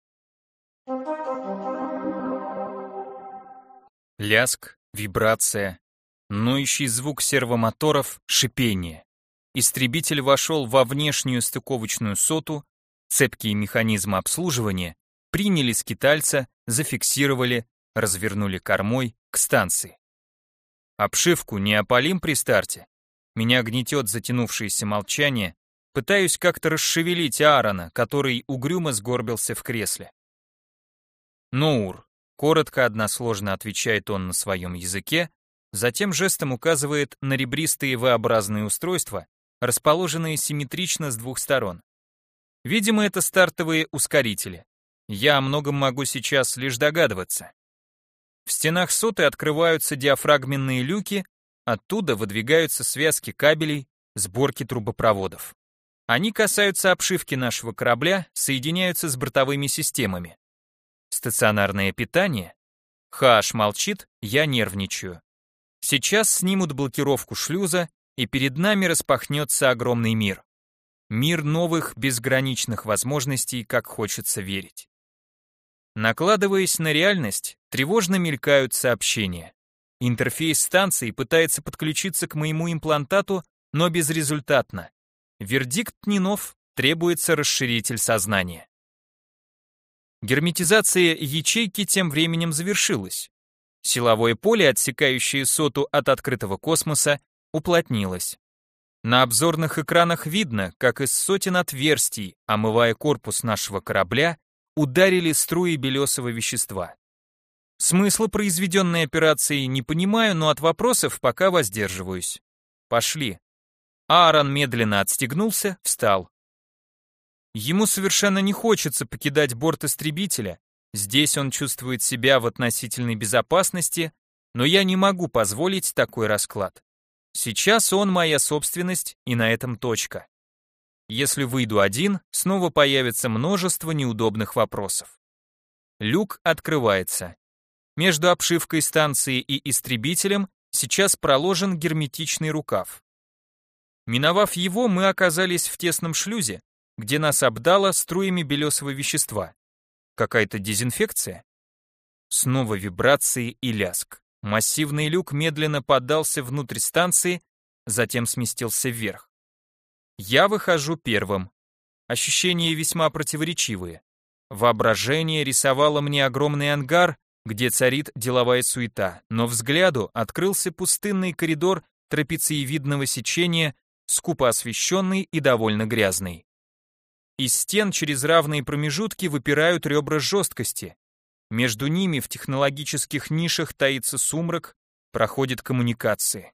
Лязг, вибрация, ноющий звук сервомоторов, шипение. Истребитель вошел во внешнюю стыковочную соту, цепкие механизмы обслуживания приняли скитальца, зафиксировали, развернули кормой к станции. Обшивку не опалим при старте. Меня гнетет затянувшееся молчание, пытаюсь как-то расшевелить Аарона, который угрюмо сгорбился в кресле. «Ноур», — коротко, односложно отвечает он на своем языке, затем жестом указывает на ребристые V-образные устройства, расположенные симметрично с двух сторон. Видимо, это стартовые ускорители. Я о многом могу сейчас лишь догадываться. В стенах соты открываются диафрагменные люки, оттуда выдвигаются связки кабелей, сборки трубопроводов. Они касаются обшивки нашего корабля, соединяются с бортовыми системами. Стационарное питание? Хаш молчит, я нервничаю. Сейчас снимут блокировку шлюза, и перед нами распахнется огромный мир. Мир новых безграничных возможностей, как хочется верить. Накладываясь на реальность, тревожно мелькают сообщения. Интерфейс станции пытается подключиться к моему имплантату, но безрезультатно. Вердикт не нов, требуется расширитель сознания. Герметизация ячейки тем временем завершилась. Силовое поле, отсекающее соту от открытого космоса, уплотнилось. На обзорных экранах видно, как из сотен отверстий, омывая корпус нашего корабля, ударили струи белесого вещества. Смысла произведенной операции не понимаю, но от вопросов пока воздерживаюсь. Пошли. Аарон медленно отстегнулся, встал. Ему совершенно не хочется покидать борт истребителя, здесь он чувствует себя в относительной безопасности, но я не могу позволить такой расклад. Сейчас он моя собственность, и на этом точка. Если выйду один, снова появится множество неудобных вопросов. Люк открывается. Между обшивкой станции и истребителем сейчас проложен герметичный рукав. Миновав его, мы оказались в тесном шлюзе, где нас обдало струями белесого вещества. Какая-то дезинфекция? Снова вибрации и лязг. Массивный люк медленно поддался внутрь станции, затем сместился вверх. Я выхожу первым. Ощущения весьма противоречивые. Воображение рисовало мне огромный ангар, где царит деловая суета, но взгляду открылся пустынный коридор трапециевидного сечения, скупо освещенный и довольно грязный. Из стен через равные промежутки выпирают ребра жесткости. Между ними в технологических нишах таится сумрак, проходят коммуникации.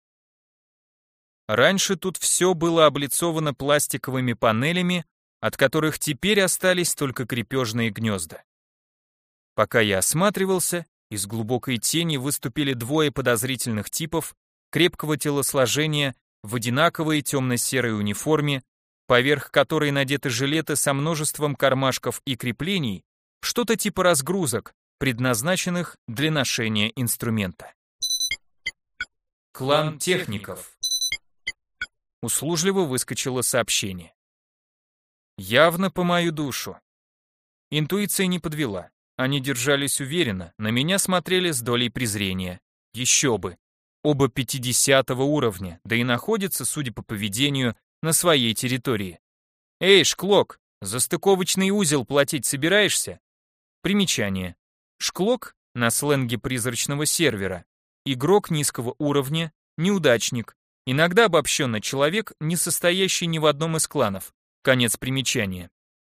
Раньше тут все было облицовано пластиковыми панелями, от которых теперь остались только крепежные гнезда. Пока я осматривался, из глубокой тени выступили двое подозрительных типов крепкого телосложения в одинаковой темно-серой униформе, поверх которой надеты жилеты со множеством кармашков и креплений, что-то типа разгрузок, предназначенных для ношения инструмента. Клан техников. Услужливо выскочило сообщение. Явно по мою душу. Интуиция не подвела. Они держались уверенно, на меня смотрели с долей презрения. Еще бы. Оба пятидесятого уровня, да и находятся, судя по поведению, на своей территории. Эй, Шклок, за стыковочный узел платить собираешься? Примечание. Шклок, на сленге призрачного сервера, игрок низкого уровня, неудачник, иногда обобщенно человек, не состоящий ни в одном из кланов. Конец примечания.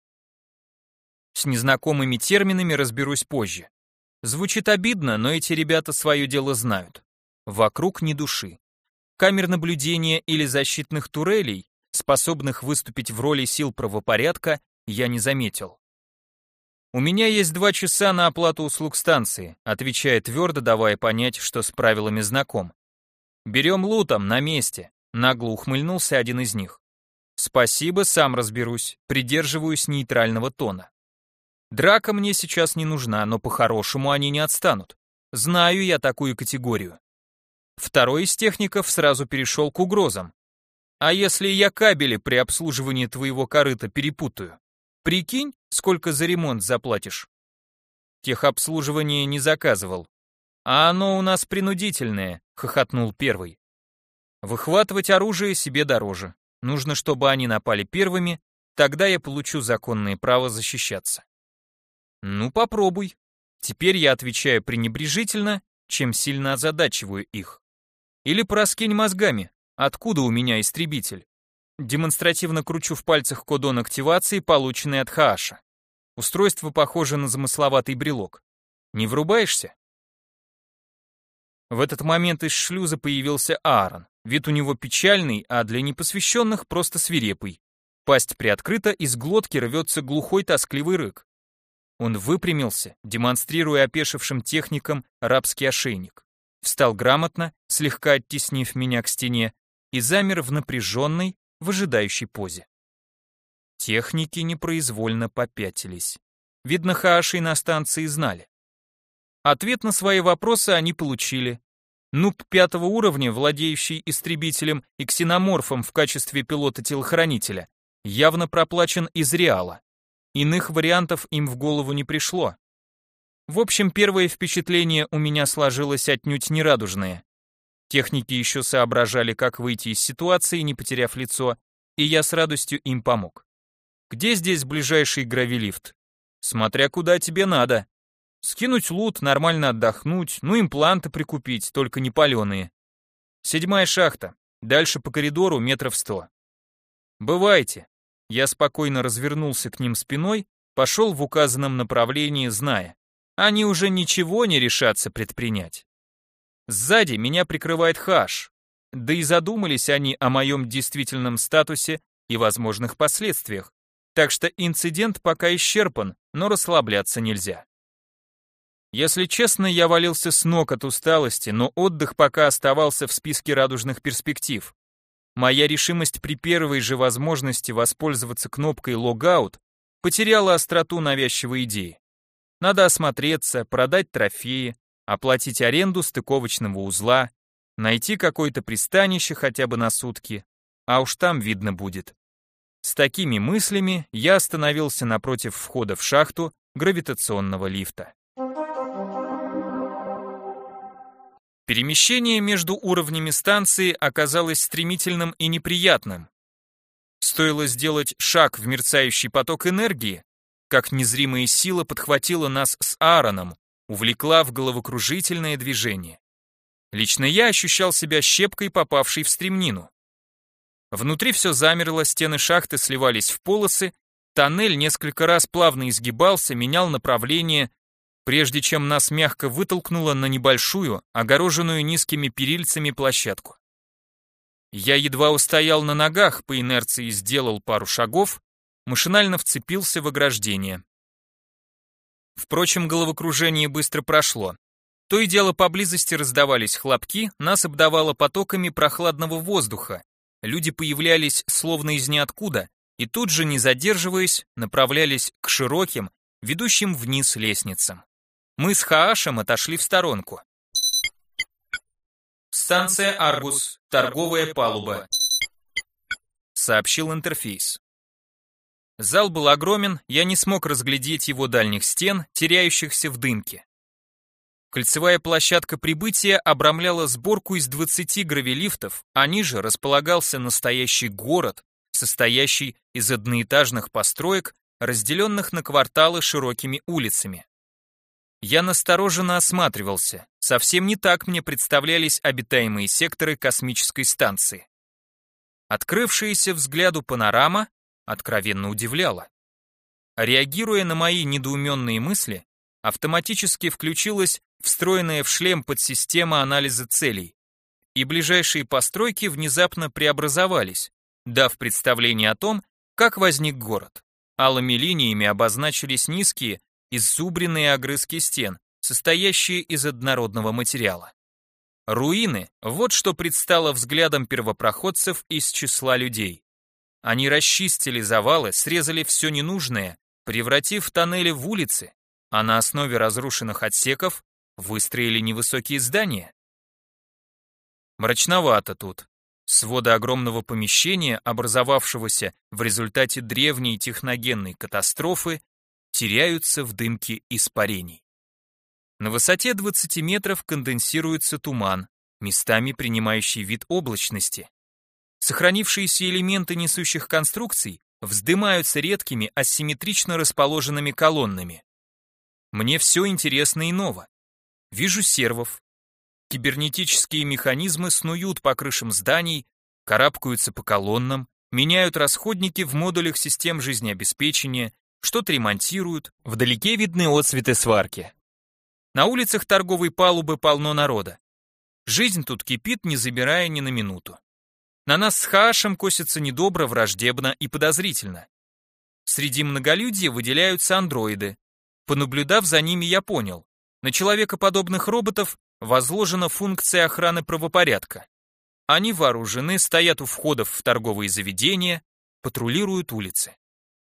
С незнакомыми терминами разберусь позже. Звучит обидно, но эти ребята свое дело знают. Вокруг ни души. Камер наблюдения или защитных турелей, способных выступить в роли сил правопорядка, я не заметил. «У меня есть два часа на оплату услуг станции», отвечая твердо, давая понять, что с правилами знаком. «Берем лутом, на месте», нагло ухмыльнулся один из них. «Спасибо, сам разберусь, придерживаюсь нейтрального тона. Драка мне сейчас не нужна, но по-хорошему они не отстанут. Знаю я такую категорию». Второй из техников сразу перешел к угрозам. А если я кабели при обслуживании твоего корыта перепутаю? Прикинь, сколько за ремонт заплатишь? Техобслуживание не заказывал. А оно у нас принудительное, хохотнул первый. Выхватывать оружие себе дороже. Нужно, чтобы они напали первыми, тогда я получу законное право защищаться. Ну, попробуй. Теперь я отвечаю пренебрежительно, чем сильно озадачиваю их. Или пораскинь мозгами, откуда у меня истребитель? Демонстративно кручу в пальцах кодон активации, полученный от Хааша. Устройство похоже на замысловатый брелок. Не врубаешься? В этот момент из шлюза появился Аарон. Вид у него печальный, а для непосвященных просто свирепый. Пасть приоткрыта, из глотки рвется глухой тоскливый рык. Он выпрямился, демонстрируя опешившим техникам рабский ошейник. Встал грамотно, слегка оттеснив меня к стене, и замер в напряженной, выжидающей позе. Техники непроизвольно попятились. Видно, Хааши на станции знали. Ответ на свои вопросы они получили. Нуб пятого уровня, владеющий истребителем и ксеноморфом в качестве пилота-телохранителя, явно проплачен из Реала. Иных вариантов им в голову не пришло. В общем, первое впечатление у меня сложилось отнюдь нерадужное. Техники еще соображали, как выйти из ситуации, не потеряв лицо, и я с радостью им помог. Где здесь ближайший гравилифт? Смотря куда тебе надо. Скинуть лут, нормально отдохнуть, ну импланты прикупить, только не паленые. Седьмая шахта, дальше по коридору метров сто. Бывайте. Я спокойно развернулся к ним спиной, пошел в указанном направлении, зная. Они уже ничего не решатся предпринять. Сзади меня прикрывает Хаш, да и задумались они о моем действительном статусе и возможных последствиях, так что инцидент пока исчерпан, но расслабляться нельзя. Если честно, я валился с ног от усталости, но отдых пока оставался в списке радужных перспектив. Моя решимость при первой же возможности воспользоваться кнопкой «Логаут» потеряла остроту навязчивой идеи. Надо осмотреться, продать трофеи, оплатить аренду стыковочного узла, найти какое-то пристанище хотя бы на сутки, а уж там видно будет. С такими мыслями я остановился напротив входа в шахту гравитационного лифта. Перемещение между уровнями станции оказалось стремительным и неприятным. Стоило сделать шаг в мерцающий поток энергии, как незримая сила подхватила нас с Аароном, увлекла в головокружительное движение. Лично я ощущал себя щепкой, попавшей в стремнину. Внутри все замерло, стены шахты сливались в полосы, тоннель несколько раз плавно изгибался, менял направление, прежде чем нас мягко вытолкнуло на небольшую, огороженную низкими перильцами площадку. Я едва устоял на ногах, по инерции сделал пару шагов, машинально вцепился в ограждение. Впрочем, головокружение быстро прошло. То и дело поблизости раздавались хлопки, нас обдавало потоками прохладного воздуха, люди появлялись словно из ниоткуда, и тут же, не задерживаясь, направлялись к широким, ведущим вниз лестницам. Мы с Хаашем отошли в сторонку. «Станция Аргус, торговая палуба», — сообщил интерфейс. Зал был огромен, я не смог разглядеть его дальних стен, теряющихся в дымке. Кольцевая площадка прибытия обрамляла сборку из двадцати гравилифтов, а ниже располагался настоящий город, состоящий из одноэтажных построек, разделенных на кварталы широкими улицами. Я настороженно осматривался, совсем не так мне представлялись обитаемые секторы космической станции. Открывшаяся взгляду панорама откровенно удивляла. Реагируя на мои недоуменные мысли, автоматически включилась встроенная в шлем подсистема анализа целей, и ближайшие постройки внезапно преобразовались, дав представление о том, как возник город. Алыми линиями обозначились низкие, иззубренные огрызки стен, состоящие из однородного материала. Руины — вот что предстало взглядом первопроходцев из числа людей. Они расчистили завалы, срезали все ненужное, превратив тоннели в улицы, а на основе разрушенных отсеков выстроили невысокие здания. Мрачновато тут. Своды огромного помещения, образовавшегося в результате древней техногенной катастрофы, теряются в дымке испарений. На высоте двадцати метров конденсируется туман, местами принимающий вид облачности. Сохранившиеся элементы несущих конструкций вздымаются редкими асимметрично расположенными колоннами. Мне все интересно и ново. Вижу сервов. Кибернетические механизмы снуют по крышам зданий, карабкаются по колоннам, меняют расходники в модулях систем жизнеобеспечения, что-то ремонтируют, вдалеке видны отсветы сварки. На улицах торговой палубы полно народа. Жизнь тут кипит, не забирая ни на минуту. На нас с Хаашем косятся недобро, враждебно и подозрительно. Среди многолюдья выделяются андроиды. Понаблюдав за ними, я понял, на человекоподобных роботов возложена функция охраны правопорядка. Они вооружены, стоят у входов в торговые заведения, патрулируют улицы.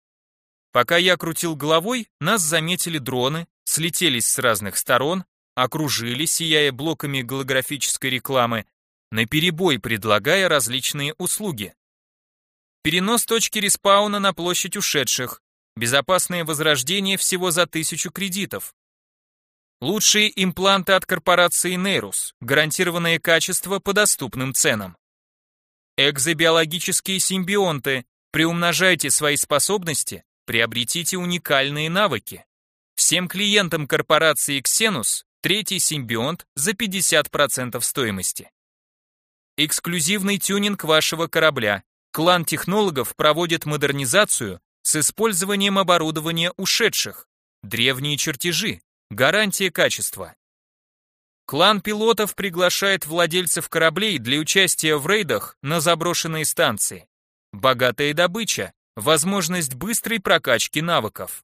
Пока я крутил головой, нас заметили дроны, слетелись с разных сторон, окружили, сияя блоками голографической рекламы, наперебой предлагая различные услуги. Перенос точки респауна на площадь ушедших, безопасное возрождение всего за тысячу кредитов. Лучшие импланты от корпорации Нейрус, гарантированное качество по доступным ценам. Экзобиологические симбионты, приумножайте свои способности, приобретите уникальные навыки. Всем клиентам корпорации Xenus третий симбионт за пятьдесят процентов стоимости. Эксклюзивный тюнинг вашего корабля. Клан технологов проводит модернизацию с использованием оборудования ушедших. Древние чертежи. Гарантия качества. Клан пилотов приглашает владельцев кораблей для участия в рейдах на заброшенные станции. Богатая добыча. Возможность быстрой прокачки навыков.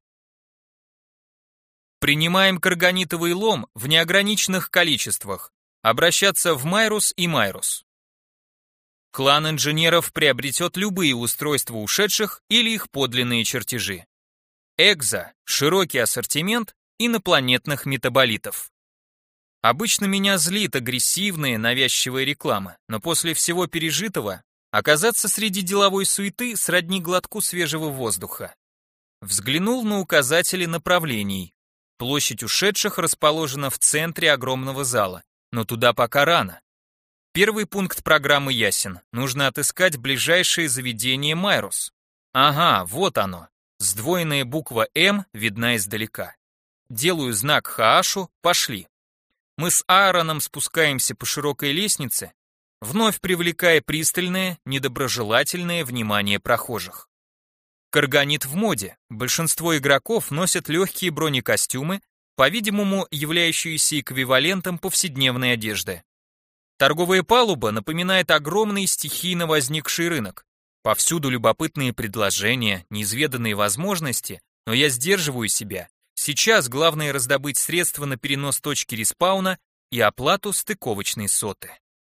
Принимаем карганитовый лом в неограниченных количествах. Обращаться в Майрус и Майрус. Клан инженеров приобретет любые устройства ушедших или их подлинные чертежи. Экзо – широкий ассортимент инопланетных метаболитов. Обычно меня злит агрессивная, навязчивая реклама, но после всего пережитого оказаться среди деловой суеты сродни глотку свежего воздуха. Взглянул на указатели направлений. Площадь ушедших расположена в центре огромного зала, но туда пока рано. Первый пункт программы ясен. Нужно отыскать ближайшее заведение Майрус. Ага, вот оно. Сдвоенная буква «М» видна издалека. Делаю знак Хаашу, пошли. Мы с Аароном спускаемся по широкой лестнице, вновь привлекая пристальное, недоброжелательное внимание прохожих. Карганит в моде. Большинство игроков носят легкие бронекостюмы, по-видимому, являющиеся эквивалентом повседневной одежды. Торговая палуба напоминает огромный стихийно возникший рынок. Повсюду любопытные предложения, неизведанные возможности, но я сдерживаю себя. Сейчас главное раздобыть средства на перенос точки респауна и оплату стыковочной соты.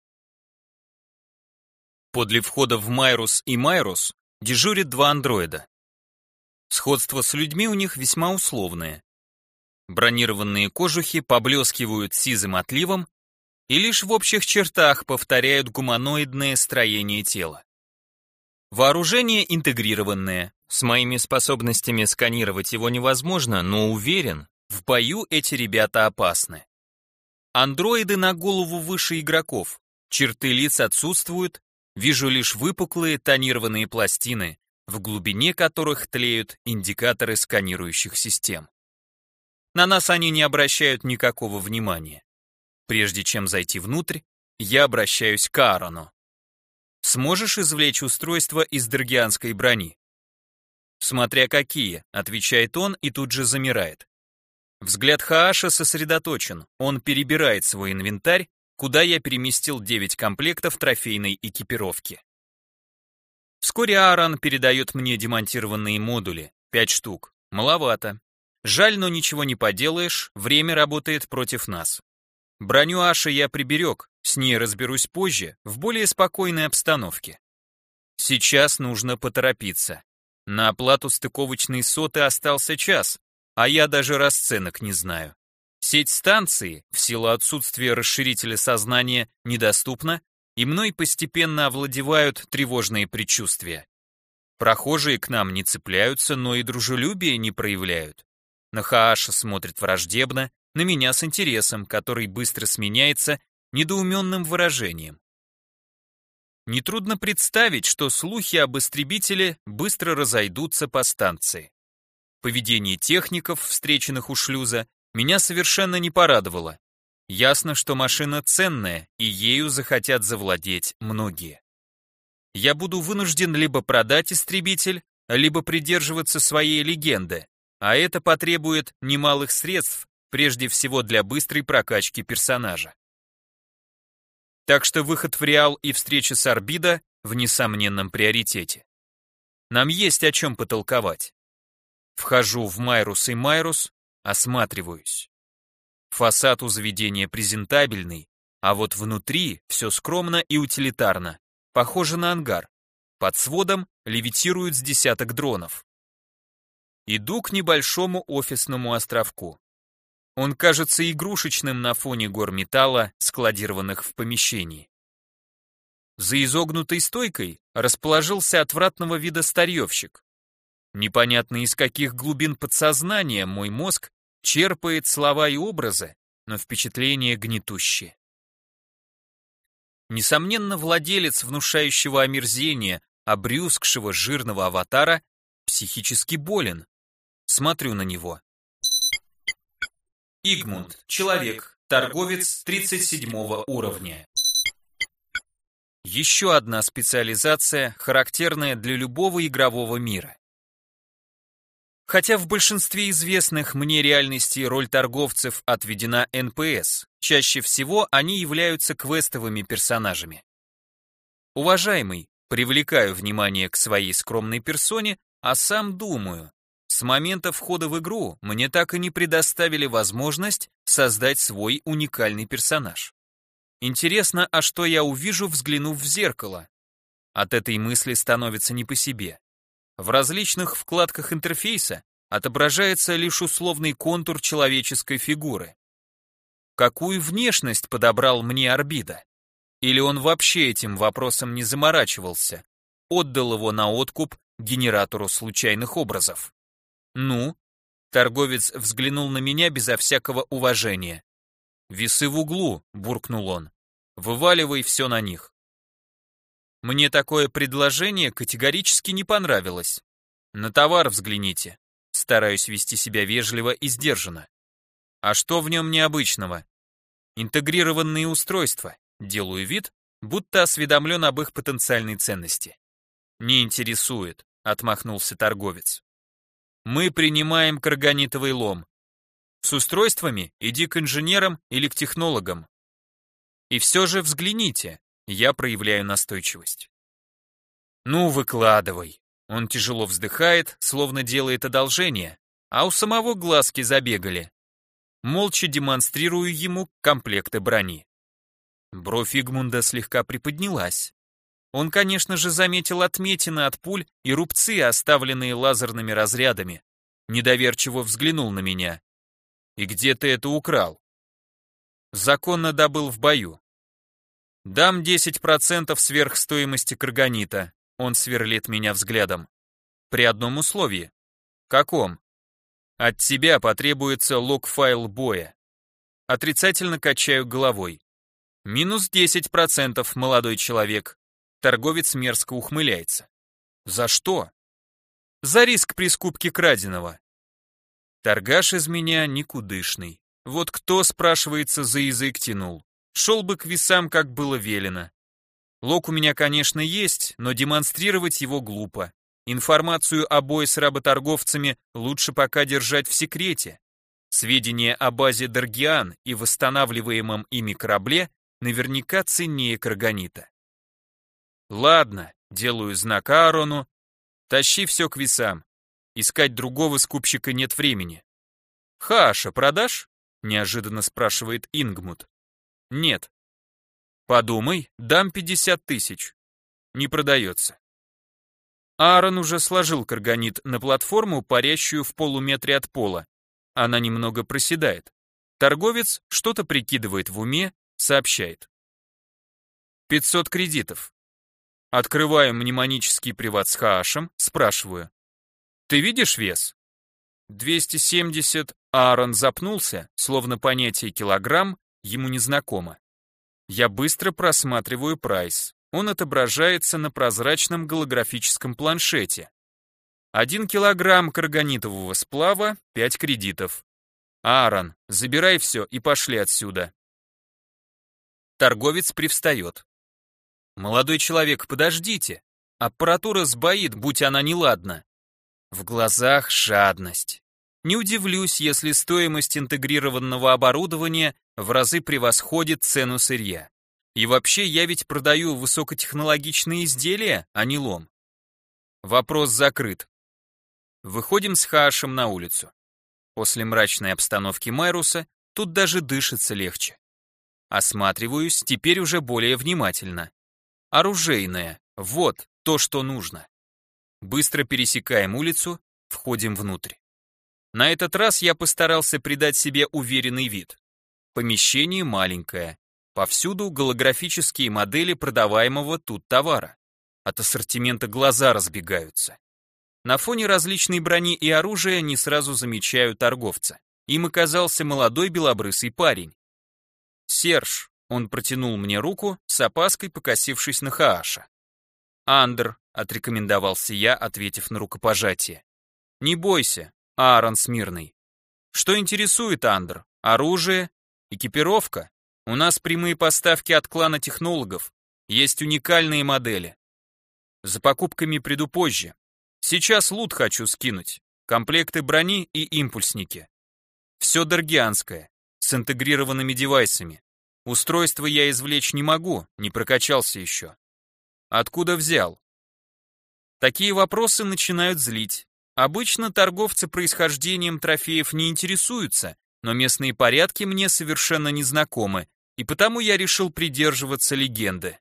Подле входа в Майрус и Майрус дежурят два андроида. Сходство с людьми у них весьма условное. Бронированные кожухи поблескивают сизым отливом и лишь в общих чертах повторяют гуманоидное строение тела. Вооружение интегрированное. С моими способностями сканировать его невозможно, но уверен, в бою эти ребята опасны. Андроиды на голову выше игроков. Черты лиц отсутствуют, вижу лишь выпуклые тонированные пластины, в глубине которых тлеют индикаторы сканирующих систем. На нас они не обращают никакого внимания. Прежде чем зайти внутрь, я обращаюсь к Аарону. «Сможешь извлечь устройство из дергианской брони?» «Смотря какие», — отвечает он и тут же замирает. Взгляд Хааша сосредоточен, он перебирает свой инвентарь, куда я переместил девять комплектов трофейной экипировки. Вскоре Аарон передает мне демонтированные модули, пять штук, маловато. Жаль, но ничего не поделаешь, время работает против нас. Броню Аши я приберег, с ней разберусь позже, в более спокойной обстановке. Сейчас нужно поторопиться. На оплату стыковочной соты остался час, а я даже расценок не знаю. Сеть станции, в силу отсутствия расширителя сознания, недоступна, и мной постепенно овладевают тревожные предчувствия. Прохожие к нам не цепляются, но и дружелюбия не проявляют. На Хааша смотрит враждебно, на меня с интересом, который быстро сменяется недоуменным выражением. Нетрудно представить, что слухи об истребителе быстро разойдутся по станции. Поведение техников, встреченных у шлюза, меня совершенно не порадовало. Ясно, что машина ценная, и ею захотят завладеть многие. Я буду вынужден либо продать истребитель, либо придерживаться своей легенды, а это потребует немалых средств, прежде всего для быстрой прокачки персонажа. Так что выход в Реал и встреча с Арбидо в несомненном приоритете. Нам есть о чем потолковать. Вхожу в Майрус и Майрус, осматриваюсь. Фасад у заведения презентабельный, а вот внутри все скромно и утилитарно. Похоже на ангар. Под сводом левитируют с десяток дронов. Иду к небольшому офисному островку. Он кажется игрушечным на фоне гор металла, складированных в помещении. За изогнутой стойкой расположился отвратного вида старьевщик. Непонятно из каких глубин подсознания мой мозг черпает слова и образы, но впечатление гнетущее. Несомненно, владелец внушающего омерзения, обрюзгшего жирного аватара, психически болен. Смотрю на него. Игмунд, человек, торговец тридцать седьмого уровня. Еще одна специализация, характерная для любого игрового мира. Хотя в большинстве известных мне реальностей роль торговцев отведена эн пэ эс, чаще всего они являются квестовыми персонажами. Уважаемый, привлекаю внимание к своей скромной персоне, а сам думаю, с момента входа в игру мне так и не предоставили возможность создать свой уникальный персонаж. Интересно, а что я увижу, взглянув в зеркало? От этой мысли становится не по себе. В различных вкладках интерфейса отображается лишь условный контур человеческой фигуры. Какую внешность подобрал мне Арбидо? Или он вообще этим вопросом не заморачивался, отдал его на откуп генератору случайных образов? Ну? Торговец взглянул на меня безо всякого уважения. «Весы в углу», — буркнул он. «Вываливай все на них». Мне такое предложение категорически не понравилось. На товар взгляните. Стараюсь вести себя вежливо и сдержанно. А что в нем необычного? Интегрированные устройства. Делаю вид, будто осведомлен об их потенциальной ценности. Не интересует, отмахнулся торговец. Мы принимаем карганитовый лом. С устройствами иди к инженерам или к технологам. И все же взгляните, я проявляю настойчивость. Ну, выкладывай. Он тяжело вздыхает, словно делает одолжение, а у самого глазки забегали. Молча демонстрирую ему комплекты брони. Бровь Игмунда слегка приподнялась. Он, конечно же, заметил отметины от пуль и рубцы, оставленные лазерными разрядами. Недоверчиво взглянул на меня. «И где ты это украл?» «Законно добыл в бою». «Дам десять процентов сверхстоимости карганита», он сверлит меня взглядом. «При одном условии». «Каком?» «От тебя потребуется лог-файл боя». Отрицательно качаю головой. «Минус десять процентов, молодой человек». Торговец мерзко ухмыляется. «За что?» «За риск при скупке краденого». Торгаш из меня никудышный. Вот кто, спрашивается, за язык тянул. Шел бы к весам, как было велено. Лог у меня, конечно, есть, но демонстрировать его глупо. Информацию о бое с работорговцами лучше пока держать в секрете. Сведения о базе Даргиан и восстанавливаемом ими корабле наверняка ценнее карганита. Ладно, делаю знак Аарону. Тащи все к весам. Искать другого скупщика нет времени. Хааша продашь? Неожиданно спрашивает Ингмут. Нет. Подумай, дам пятьдесят тысяч. Не продается. Аарон уже сложил карганит на платформу, парящую в полуметре от пола. Она немного проседает. Торговец что-то прикидывает в уме, сообщает. пятьсот кредитов. Открываю мнемонический приват с Хаашем, спрашиваю. Ты видишь вес? двести семьдесят. Аарон запнулся, словно понятие килограмм ему незнакомо. Я быстро просматриваю прайс. Он отображается на прозрачном голографическом планшете. Один килограмм карганитового сплава, пять кредитов. Аарон, забирай все и пошли отсюда. Торговец привстает. Молодой человек, подождите. Аппаратура сбоит, будь она неладна. В глазах жадность. Не удивлюсь, если стоимость интегрированного оборудования в разы превосходит цену сырья. И вообще, я ведь продаю высокотехнологичные изделия, а не лом. Вопрос закрыт. Выходим с Хаашем на улицу. После мрачной обстановки Майруса тут даже дышится легче. Осматриваюсь теперь уже более внимательно. Оружейное. Вот то, что нужно. Быстро пересекаем улицу, входим внутрь. На этот раз я постарался придать себе уверенный вид. Помещение маленькое. Повсюду голографические модели продаваемого тут товара. От ассортимента глаза разбегаются. На фоне различной брони и оружия не сразу замечаю торговца. Им оказался молодой белобрысый парень. «Серж», он протянул мне руку, с опаской покосившись на Хааша. «Андер», — отрекомендовался я, ответив на рукопожатие. «Не бойся, Аарон Смирный. Что интересует, Андер? Оружие? Экипировка? У нас прямые поставки от клана технологов. Есть уникальные модели. За покупками приду позже. Сейчас лут хочу скинуть. Комплекты брони и импульсники. Все даргианское, с интегрированными девайсами. Устройство я извлечь не могу, не прокачался еще. Откуда взял? Такие вопросы начинают злить. Обычно торговцы происхождением трофеев не интересуются, но местные порядки мне совершенно незнакомы, и потому я решил придерживаться легенды.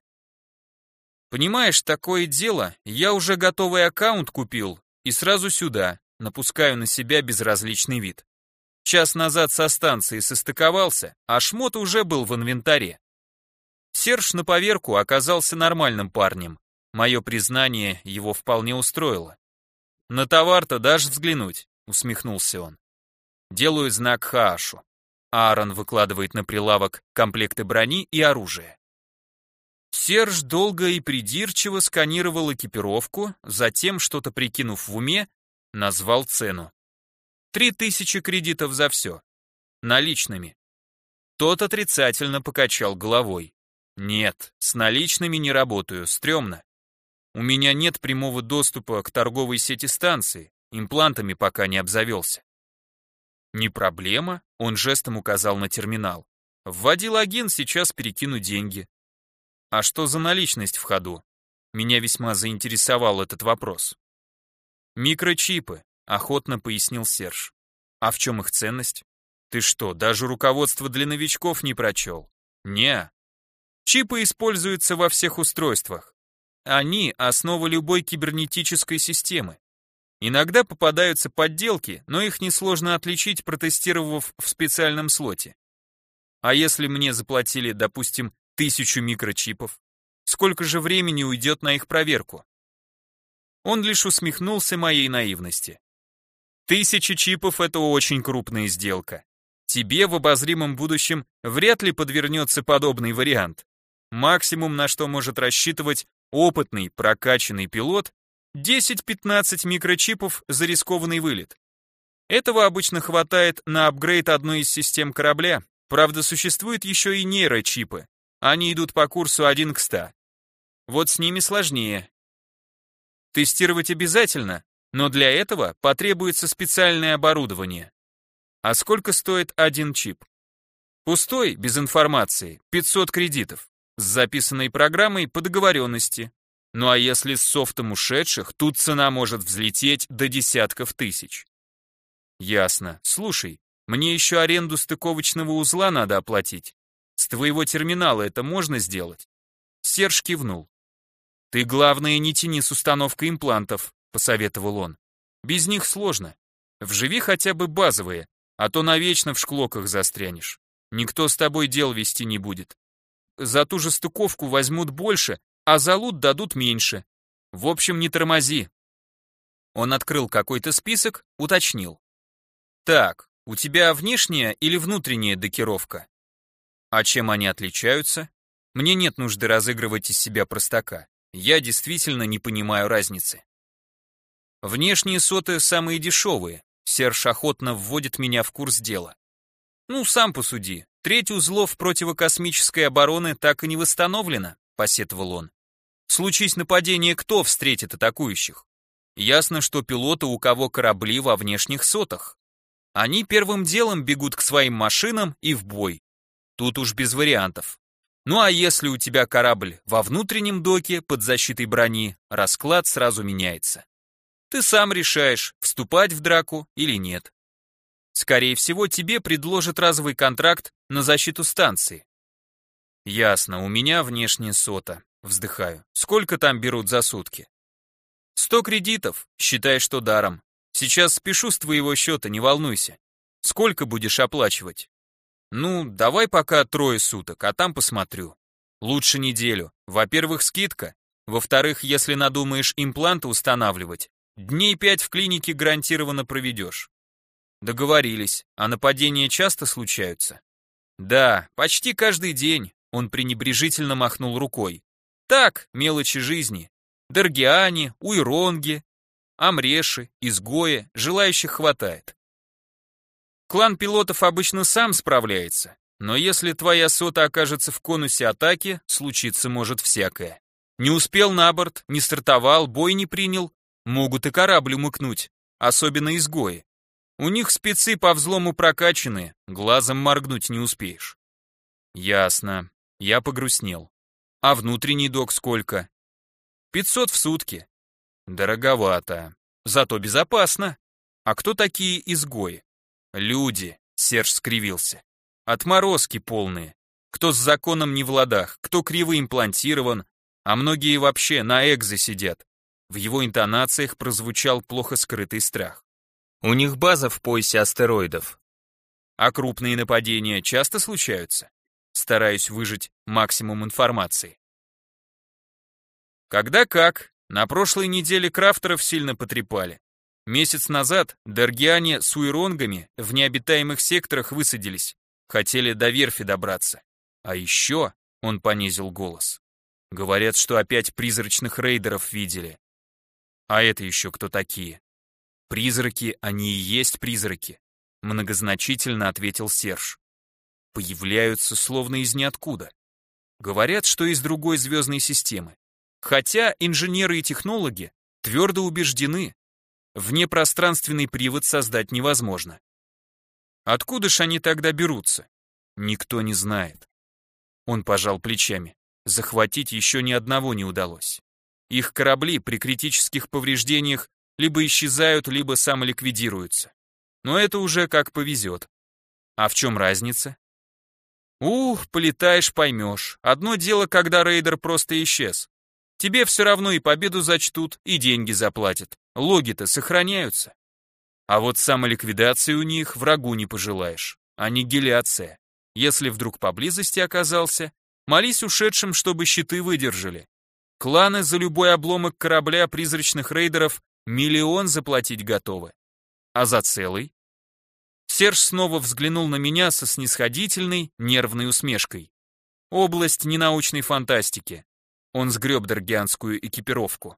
Понимаешь, такое дело, я уже готовый аккаунт купил, и сразу сюда, напускаю на себя безразличный вид. Час назад со станции состыковался, а шмот уже был в инвентаре. Серж на поверку оказался нормальным парнем. Мое признание его вполне устроило. «На товар-то дашь взглянуть?» — усмехнулся он. Делаю знак Хаашу. Аарон выкладывает на прилавок комплекты брони и оружия. Серж долго и придирчиво сканировал экипировку, затем, что-то прикинув в уме, назвал цену. Три тысячи кредитов за все. Наличными. Тот отрицательно покачал головой. Нет, с наличными не работаю, стрёмно. У меня нет прямого доступа к торговой сети станции, имплантами пока не обзавелся. Не проблема, он жестом указал на терминал. Вводи логин, сейчас перекину деньги. А что за наличность в ходу? Меня весьма заинтересовал этот вопрос. Микрочипы, охотно пояснил Серж. А в чем их ценность? Ты что, даже руководство для новичков не прочел? Не. Чипы используются во всех устройствах. Они — основа любой кибернетической системы. Иногда попадаются подделки, но их несложно отличить, протестировав в специальном слоте. А если мне заплатили, допустим, тысячу микрочипов, сколько же времени уйдет на их проверку? Он лишь усмехнулся моей наивности. Тысяча чипов — это очень крупная сделка. Тебе в обозримом будущем вряд ли подвернется подобный вариант. Максимум, на что может рассчитывать опытный, прокачанный пилот, десять-пятнадцать микрочипов за рискованный вылет. Этого обычно хватает на апгрейд одной из систем корабля, правда существуют еще и нейрочипы, они идут по курсу один к ста. Вот с ними сложнее. Тестировать обязательно, но для этого потребуется специальное оборудование. А сколько стоит один чип? Пустой, без информации, пятьсот кредитов. С записанной программой по договоренности. Ну а если с софтом ушедших, тут цена может взлететь до десятков тысяч. Ясно. Слушай, мне еще аренду стыковочного узла надо оплатить. С твоего терминала это можно сделать? Серж кивнул. Ты, главное, не тяни с установкой имплантов, посоветовал он. Без них сложно. Вживи хотя бы базовые, а то навечно в шклоках застрянешь. Никто с тобой дел вести не будет. за ту же стыковку возьмут больше, а за лут дадут меньше. В общем, не тормози. Он открыл какой-то список, уточнил. Так, у тебя внешняя или внутренняя декировка? А чем они отличаются? Мне нет нужды разыгрывать из себя простака. Я действительно не понимаю разницы. Внешние соты самые дешевые. Серж охотно вводит меня в курс дела. Ну, сам посуди. Треть узлов противокосмической обороны так и не восстановлена, посетовал он. Случись нападение, кто встретит атакующих? Ясно, что пилоты, у кого корабли во внешних сотах. Они первым делом бегут к своим машинам и в бой. Тут уж без вариантов. Ну а если у тебя корабль во внутреннем доке под защитой брони, расклад сразу меняется. Ты сам решаешь, вступать в драку или нет. Скорее всего, тебе предложат разовый контракт на защиту станции. Ясно, у меня внешняя сота. Вздыхаю. Сколько там берут за сутки? Сто кредитов, считай, что даром. Сейчас спешу с твоего счета, не волнуйся. Сколько будешь оплачивать? Ну, давай пока трое суток, а там посмотрю. Лучше неделю. Во-первых, скидка. Во-вторых, если надумаешь импланты устанавливать, дней пять в клинике гарантированно проведешь. Договорились. А нападения часто случаются? Да, почти каждый день. Он пренебрежительно махнул рукой. Так, мелочи жизни. Даргиане, уйронги, амреши, изгои, желающих хватает. Клан пилотов обычно сам справляется, но если твоя сота окажется в конусе атаки, случиться может всякое. Не успел на борт, не стартовал, бой не принял, могут и корабль умыкнуть, особенно изгои. У них спецы по взлому прокачанные, глазом моргнуть не успеешь. Ясно, я погрустнел. А внутренний док сколько? пятьсот в сутки. Дороговато, зато безопасно. А кто такие изгои? Люди, Серж скривился. Отморозки полные. Кто с законом не в ладах, кто криво имплантирован, а многие вообще на экзе сидят. В его интонациях прозвучал плохо скрытый страх. У них база в поясе астероидов. А крупные нападения часто случаются? Стараюсь выжать максимум информации. Когда как, на прошлой неделе крафтеров сильно потрепали. Месяц назад даргиане с уйронгами в необитаемых секторах высадились, хотели до верфи добраться. А еще, он понизил голос, говорят, что опять призрачных рейдеров видели. А это еще кто такие? Призраки, они и есть призраки, многозначительно ответил Серж. Появляются словно из ниоткуда. Говорят, что из другой звездной системы. Хотя инженеры и технологи твердо убеждены, внепространственный привод создать невозможно. Откуда ж они тогда берутся? Никто не знает. Он пожал плечами. Захватить еще ни одного не удалось. Их корабли при критических повреждениях либо исчезают, либо самоликвидируются. Но это уже как повезет. А в чем разница? Ух, полетаешь, поймешь. Одно дело, когда рейдер просто исчез. Тебе все равно и победу зачтут, и деньги заплатят. Логи-то сохраняются. А вот самоликвидации у них врагу не пожелаешь. Аннигиляция. Если вдруг поблизости оказался, молись ушедшим, чтобы щиты выдержали. Кланы за любой обломок корабля призрачных рейдеров миллион заплатить готовы. А за целый? Серж снова взглянул на меня со снисходительной, нервной усмешкой. Область ненаучной фантастики. Он сгреб даргианскую экипировку.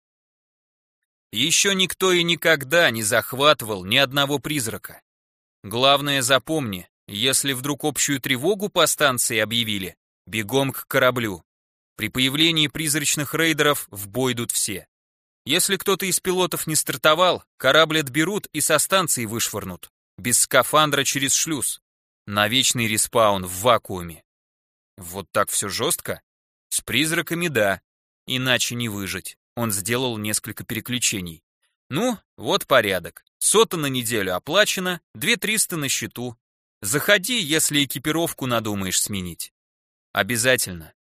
Еще никто и никогда не захватывал ни одного призрака. Главное запомни, если вдруг общую тревогу по станции объявили, бегом к кораблю. При появлении призрачных рейдеров в бой идут все. Если кто-то из пилотов не стартовал, корабль отберут и со станции вышвырнут. Без скафандра через шлюз. На вечный респаун в вакууме. Вот так все жестко? С призраками да, иначе не выжить. Он сделал несколько переключений. Ну, вот порядок. Сота на неделю оплачено, две триста на счету. Заходи, если экипировку надумаешь сменить. Обязательно.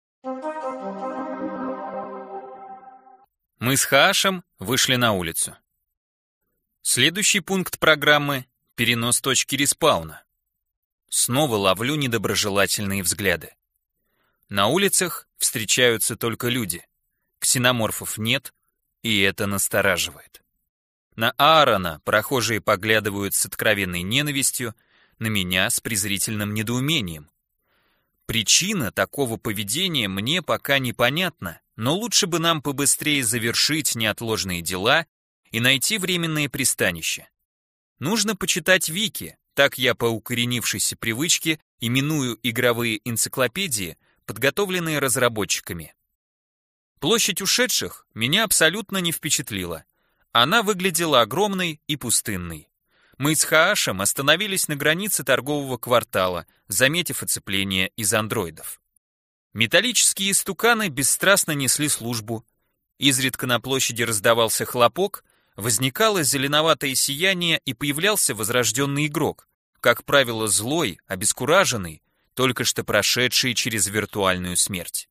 Мы с Хаашем вышли на улицу. Следующий пункт программы — перенос точки респауна. Снова ловлю недоброжелательные взгляды. На улицах встречаются только люди. Ксеноморфов нет, и это настораживает. На Аарона прохожие поглядывают с откровенной ненавистью, на меня с презрительным недоумением. Причина такого поведения мне пока непонятна, но лучше бы нам побыстрее завершить неотложные дела и найти временное пристанище. Нужно почитать вики, так я по укоренившейся привычке именую игровые энциклопедии, подготовленные разработчиками. Площадь ушедших меня абсолютно не впечатлила. Она выглядела огромной и пустынной. Мы с Хаашем остановились на границе торгового квартала, заметив оцепление из андроидов. Металлические истуканы бесстрастно несли службу. Изредка на площади раздавался хлопок, возникало зеленоватое сияние и появлялся возрожденный игрок, как правило злой, обескураженный, только что прошедший через виртуальную смерть.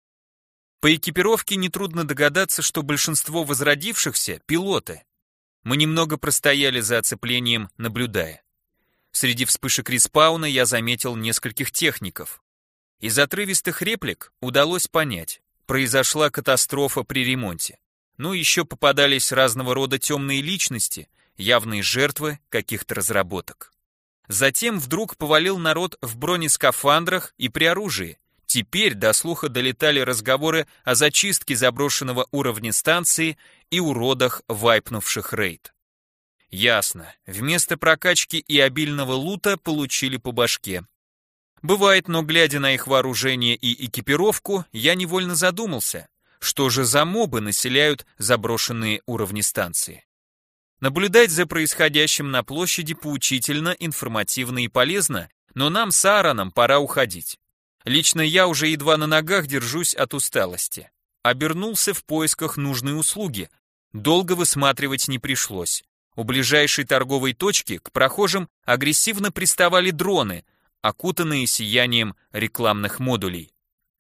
По экипировке нетрудно догадаться, что большинство возродившихся — пилоты. Мы немного простояли за оцеплением, наблюдая. Среди вспышек респауна я заметил нескольких техников. Из отрывистых реплик удалось понять, произошла катастрофа при ремонте. Ну, еще попадались разного рода темные личности, явные жертвы каких-то разработок. Затем вдруг повалил народ в бронескафандрах и при оружии. Теперь до слуха долетали разговоры о зачистке заброшенного уровня станции и уродах, вайпнувших рейд. Ясно, вместо прокачки и обильного лута получили по башке. Бывает, но глядя на их вооружение и экипировку, я невольно задумался, что же за мобы населяют заброшенные уровни станции. Наблюдать за происходящим на площади поучительно, информативно и полезно, но нам с Аароном пора уходить. Лично я уже едва на ногах держусь от усталости. Обернулся в поисках нужной услуги. Долго высматривать не пришлось. У ближайшей торговой точки к прохожим агрессивно приставали дроны, окутанные сиянием рекламных модулей.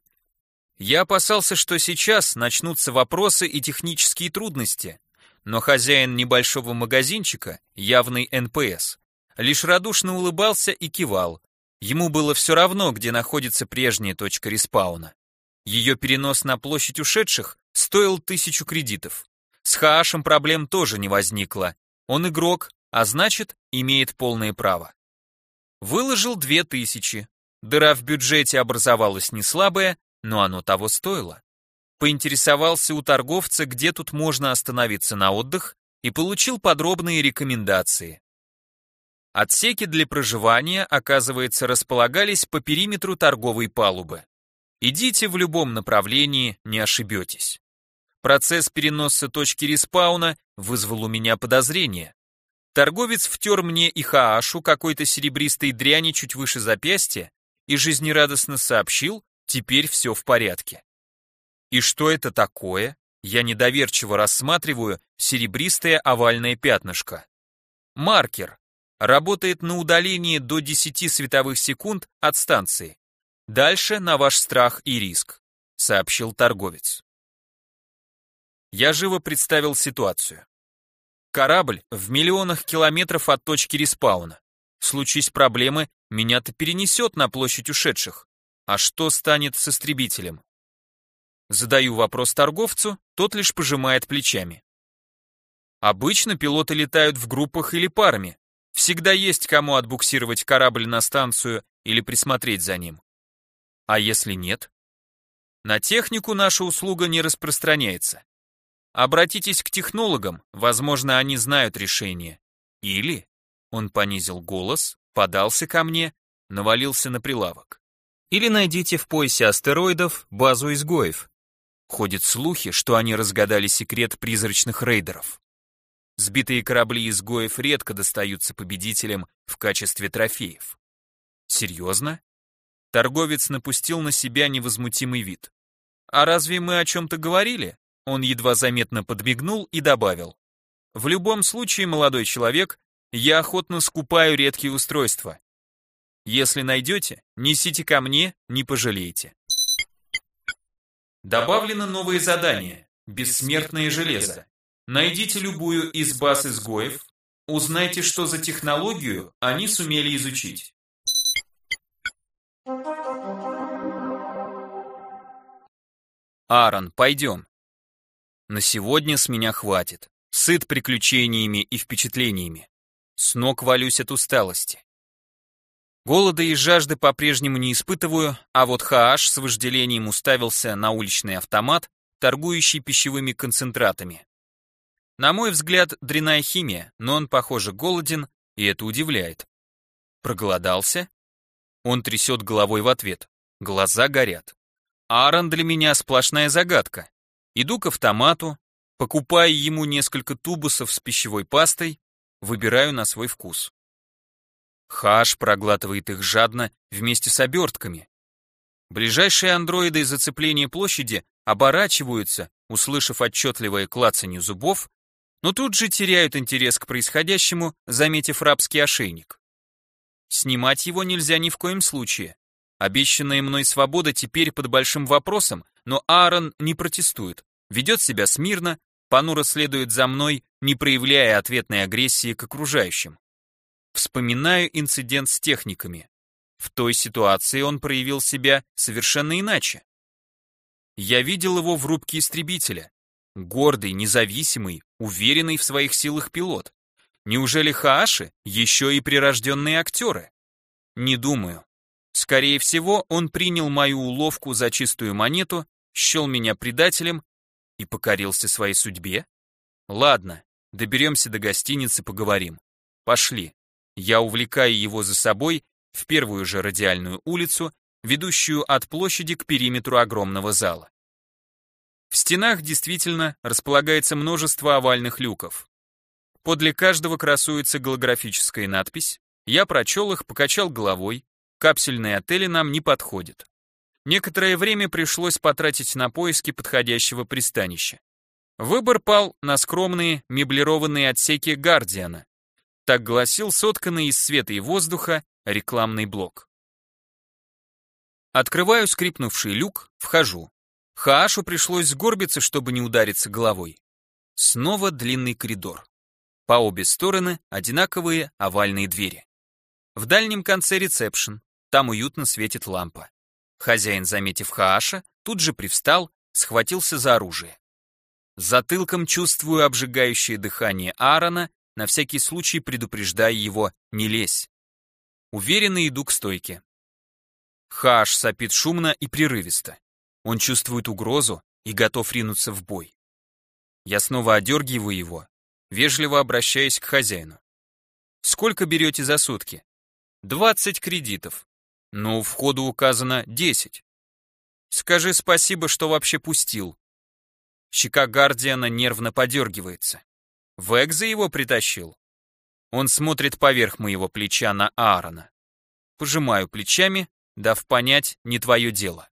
Я опасался, что сейчас начнутся вопросы и технические трудности, но хозяин небольшого магазинчика, явный эн пэ эс, лишь радушно улыбался и кивал. Ему было все равно, где находится прежняя точка респауна. Ее перенос на площадь ушедших стоил тысячу кредитов. С Хаашем проблем тоже не возникло. Он игрок, а значит, имеет полное право. Выложил две тысячи. Дыра в бюджете образовалась не слабая, но оно того стоило. Поинтересовался у торговца, где тут можно остановиться на отдых, и получил подробные рекомендации. Отсеки для проживания, оказывается, располагались по периметру торговой палубы. Идите в любом направлении, не ошибетесь. Процесс переноса точки респауна вызвал у меня подозрение. Торговец втер мне и Хаашу какой-то серебристой дряни чуть выше запястья и жизнерадостно сообщил, теперь все в порядке. И что это такое? Я недоверчиво рассматриваю серебристое овальное пятнышко. Маркер. Работает на удалении до десяти световых секунд от станции. Дальше на ваш страх и риск, сообщил торговец. Я живо представил ситуацию. Корабль в миллионах километров от точки респауна. Случись проблемы, меня-то перенесет на площадь ушедших. А что станет с истребителем? Задаю вопрос торговцу, тот лишь пожимает плечами. Обычно пилоты летают в группах или парами. Всегда есть кому отбуксировать корабль на станцию или присмотреть за ним. А если нет? На технику наша услуга не распространяется. Обратитесь к технологам, возможно, они знают решение. Или, он понизил голос, подался ко мне, навалился на прилавок. Или найдите в поясе астероидов базу изгоев. Ходят слухи, что они разгадали секрет призрачных рейдеров. Сбитые корабли изгоев редко достаются победителям в качестве трофеев. Серьезно? Торговец напустил на себя невозмутимый вид. А разве мы о чем-то говорили? Он едва заметно подмигнул и добавил. В любом случае, молодой человек, я охотно скупаю редкие устройства. Если найдете, несите ко мне, не пожалеете. Добавлено новое задание «Бессмертное железо». Найдите любую из баз изгоев, узнайте, что за технологию они сумели изучить. Аарон, пойдем. На сегодня с меня хватит. Сыт приключениями и впечатлениями. С ног валюсь от усталости. Голода и жажды по-прежнему не испытываю, а вот Хааш с вожделением уставился на уличный автомат, торгующий пищевыми концентратами. На мой взгляд, дрянная химия, но он, похоже, голоден, и это удивляет. Проголодался? Он трясет головой в ответ. Глаза горят. Аарон для меня сплошная загадка. Иду к автомату, покупаю ему несколько тубусов с пищевой пастой, выбираю на свой вкус. Хааш проглатывает их жадно вместе с обертками. Ближайшие андроиды зацепления площади оборачиваются, услышав отчетливое клацанье зубов, но тут же теряют интерес к происходящему, заметив рабский ошейник. Снимать его нельзя ни в коем случае. Обещанная мной свобода теперь под большим вопросом, но Аарон не протестует, ведет себя смирно, понуро следует за мной, не проявляя ответной агрессии к окружающим. Вспоминаю инцидент с техниками. В той ситуации он проявил себя совершенно иначе. Я видел его в рубке истребителя. Гордый, независимый, уверенный в своих силах пилот. Неужели Хааши еще и прирожденные актеры? Не думаю. Скорее всего, он принял мою уловку за чистую монету, счел меня предателем и покорился своей судьбе? Ладно, доберемся до гостиницы, поговорим. Пошли. Я увлекаю его за собой в первую же радиальную улицу, ведущую от площади к периметру огромного зала. В стенах действительно располагается множество овальных люков. Подле каждого красуется голографическая надпись. Я прочел их, покачал головой. Капсульные отели нам не подходят. Некоторое время пришлось потратить на поиски подходящего пристанища. Выбор пал на скромные меблированные отсеки Гардиана. Так гласил сотканный из света и воздуха рекламный блок. Открываю скрипнувший люк, вхожу. Хаашу пришлось сгорбиться, чтобы не удариться головой. Снова длинный коридор. По обе стороны одинаковые овальные двери. В дальнем конце ресепшн, там уютно светит лампа. Хозяин, заметив Хааша, тут же привстал, схватился за оружие. Затылком чувствую обжигающее дыхание Аарона, на всякий случай предупреждая его «не лезь». Уверенно иду к стойке. Хааш сопит шумно и прерывисто. Он чувствует угрозу и готов ринуться в бой. Я снова одергиваю его, вежливо обращаясь к хозяину. «Сколько берете за сутки?» «Двадцать кредитов». «Но у входа указано десять». «Скажи спасибо, что вообще пустил». Щека Гардиана нервно подергивается. В Экзо его притащил? Он смотрит поверх моего плеча на Аарона. Пожимаю плечами, дав понять, не твое дело.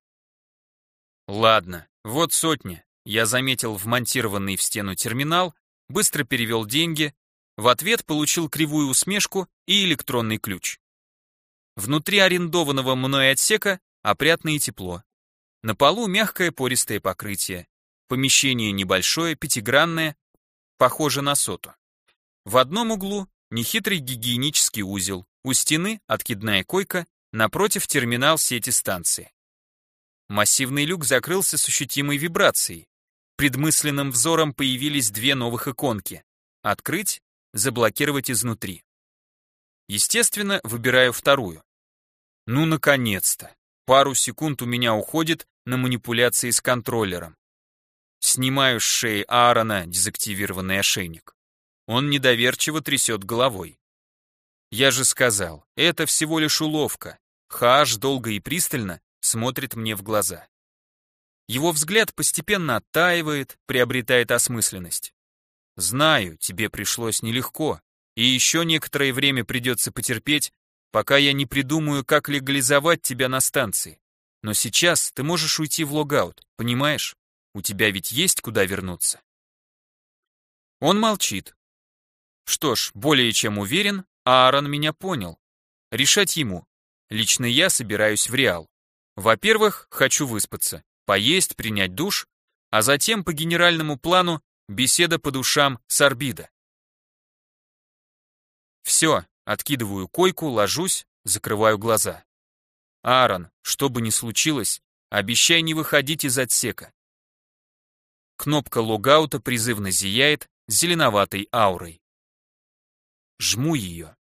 Ладно, вот сотня. Я заметил вмонтированный в стену терминал, быстро перевел деньги, в ответ получил кривую усмешку и электронный ключ. Внутри арендованного мной отсека опрятно и тепло. На полу мягкое пористое покрытие. Помещение небольшое, пятигранное, похоже на соту. В одном углу нехитрый гигиенический узел, у стены откидная койка, напротив терминал сети станции. Массивный люк закрылся с ощутимой вибрацией. Пред мысленным взором появились две новых иконки. Открыть, заблокировать изнутри. Естественно, выбираю вторую. Ну, наконец-то. Пару секунд у меня уходит на манипуляции с контроллером. Снимаю с шеи Аарона дезактивированный ошейник. Он недоверчиво трясет головой. Я же сказал, это всего лишь уловка. Хааш долго и пристально смотрит мне в глаза. Его взгляд постепенно оттаивает, приобретает осмысленность. Знаю, тебе пришлось нелегко, и еще некоторое время придется потерпеть, пока я не придумаю, как легализовать тебя на станции. Но сейчас ты можешь уйти в логаут, понимаешь? У тебя ведь есть куда вернуться. Он молчит. Что ж, более чем уверен, Аарон меня понял. Решать ему. Лично я собираюсь в Реал. Во-первых, хочу выспаться, поесть, принять душ, а затем по генеральному плану беседа по душам с Орбидо. Все, откидываю койку, ложусь, закрываю глаза. Аарон, что бы ни случилось, обещай не выходить из отсека. Кнопка логаута призывно зияет зеленоватой аурой. Жму ее.